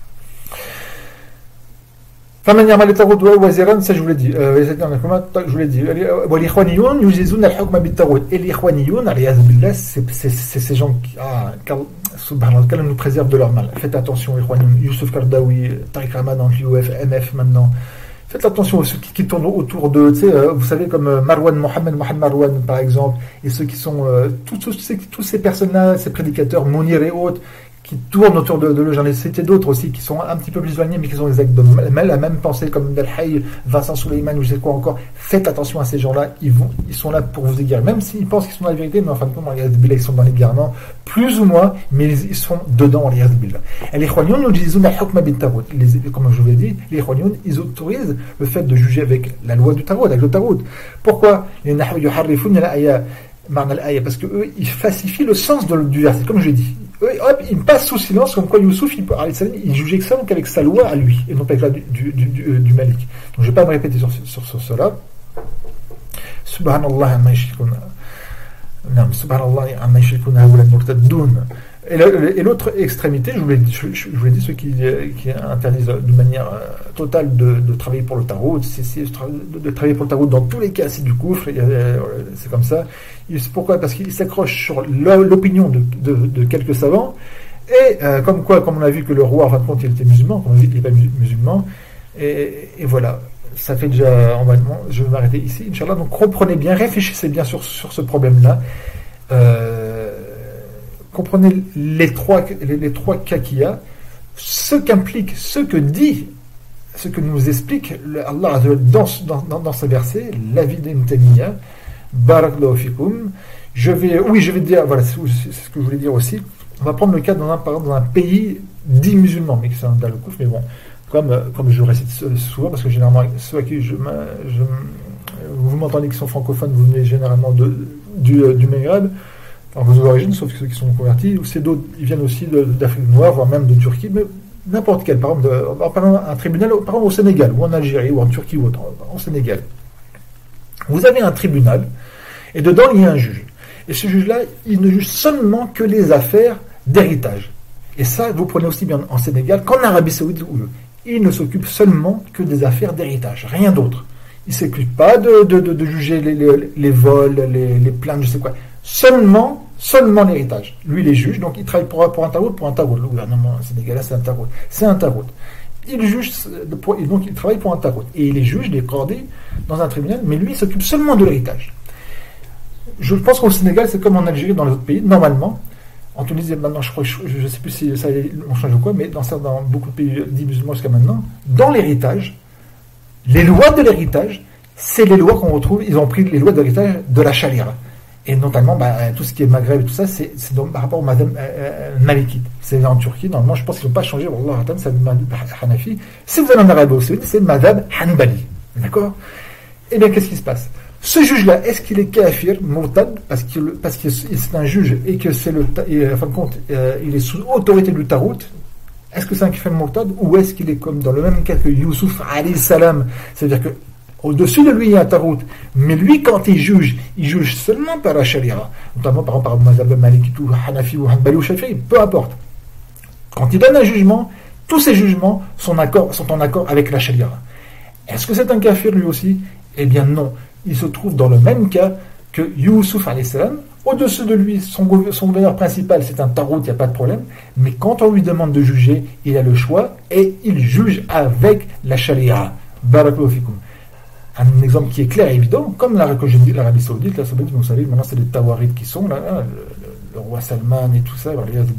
Ça je vous l'ai dit, euh, je vous l'ai dit. Et l'Ikhwaniyun, c'est ces gens qui, ah, subhanallah, qu'Allah nous préserve de leur mal. Faites attention, Ikhwaniyun, Youssouf Kardawi, Tariq Ramadan, l'U F M F maintenant. Faites attention à ceux qui, qui tournent autour de, tu sais, euh, vous savez, comme euh, Marwan, Mohamed, Mohamed Marwan, par exemple, et ceux qui sont, euh, tous, tous, tous, ces, tous ces personnes-là, ces prédicateurs, Mounir et autres, qui tournent autour de, de le, j'en ai cité d'autres aussi, qui sont un petit peu plus éloignés, mais qui ont la même pensée, comme Delhaï, Vincent Souleyman, ou je sais quoi encore. Faites attention à ces gens-là, ils vont, ils sont là pour vous égarer, même s'ils pensent qu'ils sont dans la vérité, mais en fin de compte, ils sont dans l'égarement, plus ou moins, mais ils, ils sont dedans, les Billah. Et les Ikhwaniyun nous disent, comme je vous l'ai dit, les Ikhwaniyun, ils autorisent le fait de juger avec la loi du tarot, avec le tarot. Pourquoi? Parce que eux, ils falsifient le sens de, du verset, comme je l'ai dit. Eux, hop, ils passent sous silence, comme quoi Youssouf, il, il jugeait que ça, donc avec sa loi à lui, et non pas avec la du, du, du, du, du Malik. Donc je ne vais pas me répéter sur, sur, sur cela. Subhanallah, amma yushrikun. Non, subhanallah, amma yushrikun haoula murtaddoun. Et l'autre extrémité, je vous l'ai dit, je, je, je vous l'ai dit, ceux qui, qui interdisent de manière euh, totale de, de travailler pour le tarot, c'est, c'est, de, de travailler pour le tarot dans tous les cas, c'est du coufre, c'est comme ça. C'est pourquoi? Parce qu'ils s'accrochent sur l'opinion de, de, de quelques savants, et euh, comme quoi, comme on a vu que le roi, en fin de compte, il était musulman, comme on dit, il n'est pas musulman, et, et voilà. Ça fait déjà, on va, je vais m'arrêter ici, Inch'Allah. Donc comprenez bien, réfléchissez bien sur, sur ce problème-là. Euh, comprenez les trois, les, les trois cas qu'il y a, ce qu'implique, ce que dit, ce que nous explique Allah dans, dans, dans ce verset, la vie d'Ibn Taymiyyah, Barakallahu fikum. Je vais, oui, je vais dire, voilà, c'est, c'est ce que je voulais dire aussi. On va prendre le cas dans un, par exemple, dans un pays dit musulman, mais qui c'est un dalokouf, mais bon, comme, comme je le récite souvent, parce que généralement, ceux à qui je, je vous m'entendez qui sont francophones, vous venez généralement de, du, du Maghreb, en vos origines, sauf ceux qui sont convertis, ou c'est d'autres, ils viennent aussi de, d'Afrique noire, voire même de Turquie, mais n'importe quel, par exemple, de, par exemple un tribunal, par exemple au Sénégal, ou en Algérie, ou en Turquie, ou autre, en Sénégal. Vous avez un tribunal, et dedans il y a un juge. Et ce juge-là, il ne juge seulement que les affaires d'héritage. Et ça, vous prenez aussi bien en Sénégal qu'en Arabie Saoudite, où il ne s'occupe seulement que des affaires d'héritage, rien d'autre. Il ne s'occupe pas de, de, de, de juger les, les, les vols, les, les plaintes, je sais quoi. Seulement, seulement l'héritage. Lui, il est juge, donc il travaille pour, pour un tarot, pour un tarot. Le gouvernement sénégalais, c'est un tarot. C'est un tarot. Il juge, donc il travaille pour un tarot. Et il est juge, il est cordé dans un tribunal, mais lui, il s'occupe seulement de l'héritage. Je pense qu'au Sénégal, c'est comme en Algérie, dans les autres pays, normalement. En Tunisie, maintenant, je crois, je ne sais plus si ça on change ou quoi, mais dans, dans beaucoup de pays dits musulmans jusqu'à maintenant, dans l'héritage, les lois de l'héritage, c'est les lois qu'on retrouve, ils ont pris les lois de l'héritage de la charia. Et notamment, bah, tout ce qui est Maghreb et tout ça, c'est, c'est donc par rapport au madhab euh, malikite. C'est en Turquie, normalement, je pense qu'ils n'ont pas changé, Wallah, c'est le madhab hanafi. Si vous allez en Arabie Saoudite, c'est le madhab hanbali. D'accord? Eh bien, qu'est-ce qui se passe? Ce juge-là, est-ce qu'il est kafir, murtad, parce, qu'il, parce que c'est un juge et que c'est le, et, en fin de compte, euh, il est sous autorité du tarout? Est-ce que c'est un kafir murtad, ou est-ce qu'il est comme dans le même cas que Youssouf alayhi salam? C'est-à-dire que au-dessus de lui, il y a un tarout. Mais lui, quand il juge, il juge seulement par la sharia. Notamment par exemple par Mazhab Maliki ou Hanafi ou Hanbali ou Shafi'i, peu importe. Quand il donne un jugement, tous ces jugements sont, accord, sont en accord avec la sharia. Est-ce que c'est un kafir lui aussi? Eh bien non. Il se trouve dans le même cas que Youssouf alayhi salam. Au-dessus de lui, son, son gouverneur principal, c'est un tarout, il n'y a pas de problème. Mais quand on lui demande de juger, il a le choix et il juge avec la sharia. Barakallahu fikum. Un exemple qui est clair et évident, comme la, comme je dis, l'Arabie Saoudite, la Saoudite, vous savez, maintenant c'est les Tawarides qui sont là, là le, le, le roi Salman et tout ça,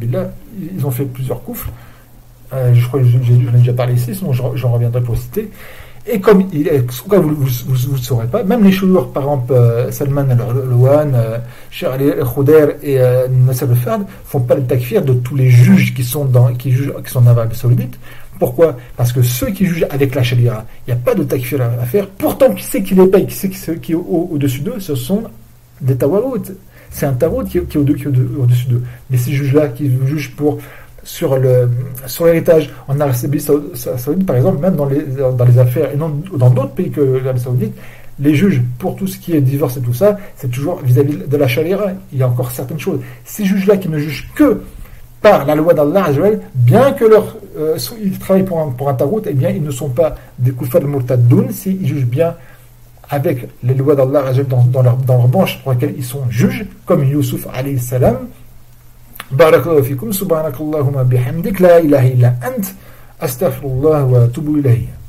ils ont fait plusieurs coufres. Euh, je crois que j'en ai déjà parlé ici, sinon j'en reviendrai pour citer. Et comme il est, vous ne le saurez pas, même les chouyours, par exemple, euh, Salman al-Rouan, euh, Cheikh Ali al-Khoudair et euh, Nasser al-Fard, font pas le takfir de tous les juges qui sont dans, qui jugent, qui sont en Arabie Saoudite. Pourquoi? Parce que ceux qui jugent avec la sharia, il n'y a pas de takfir à faire. Pourtant, qui c'est qui les paye? Qui c'est qui, qui est au, au-dessus d'eux? Ce sont des tawarout. C'est un tarout qui, qui est au-dessus, au-dessus d'eux. Mais ces juges-là qui jugent pour sur le sur l'héritage en Arabie Saoudite, par exemple, même dans les dans les affaires et non dans d'autres pays que l'Arabie Saoudite, les juges pour tout ce qui est divorce et tout ça, c'est toujours vis-à-vis de la sharia. Il y a encore certaines choses. Ces juges-là qui ne jugent que par la loi d'Allah, bien que leur, euh, ils travaillent pour un, pour un tarout, eh bien, ils ne sont pas des kuffar al-murtaddoun s'ils jugent bien avec les lois d'Allah dans, dans, leur, dans leur branche pour laquelle ils sont juges, comme Youssouf alayhi salam. Barakallahu fikum, subhanakallahumma bihamdik, la ilaha illa ant, astaghfirullah wa atubu ilayhi.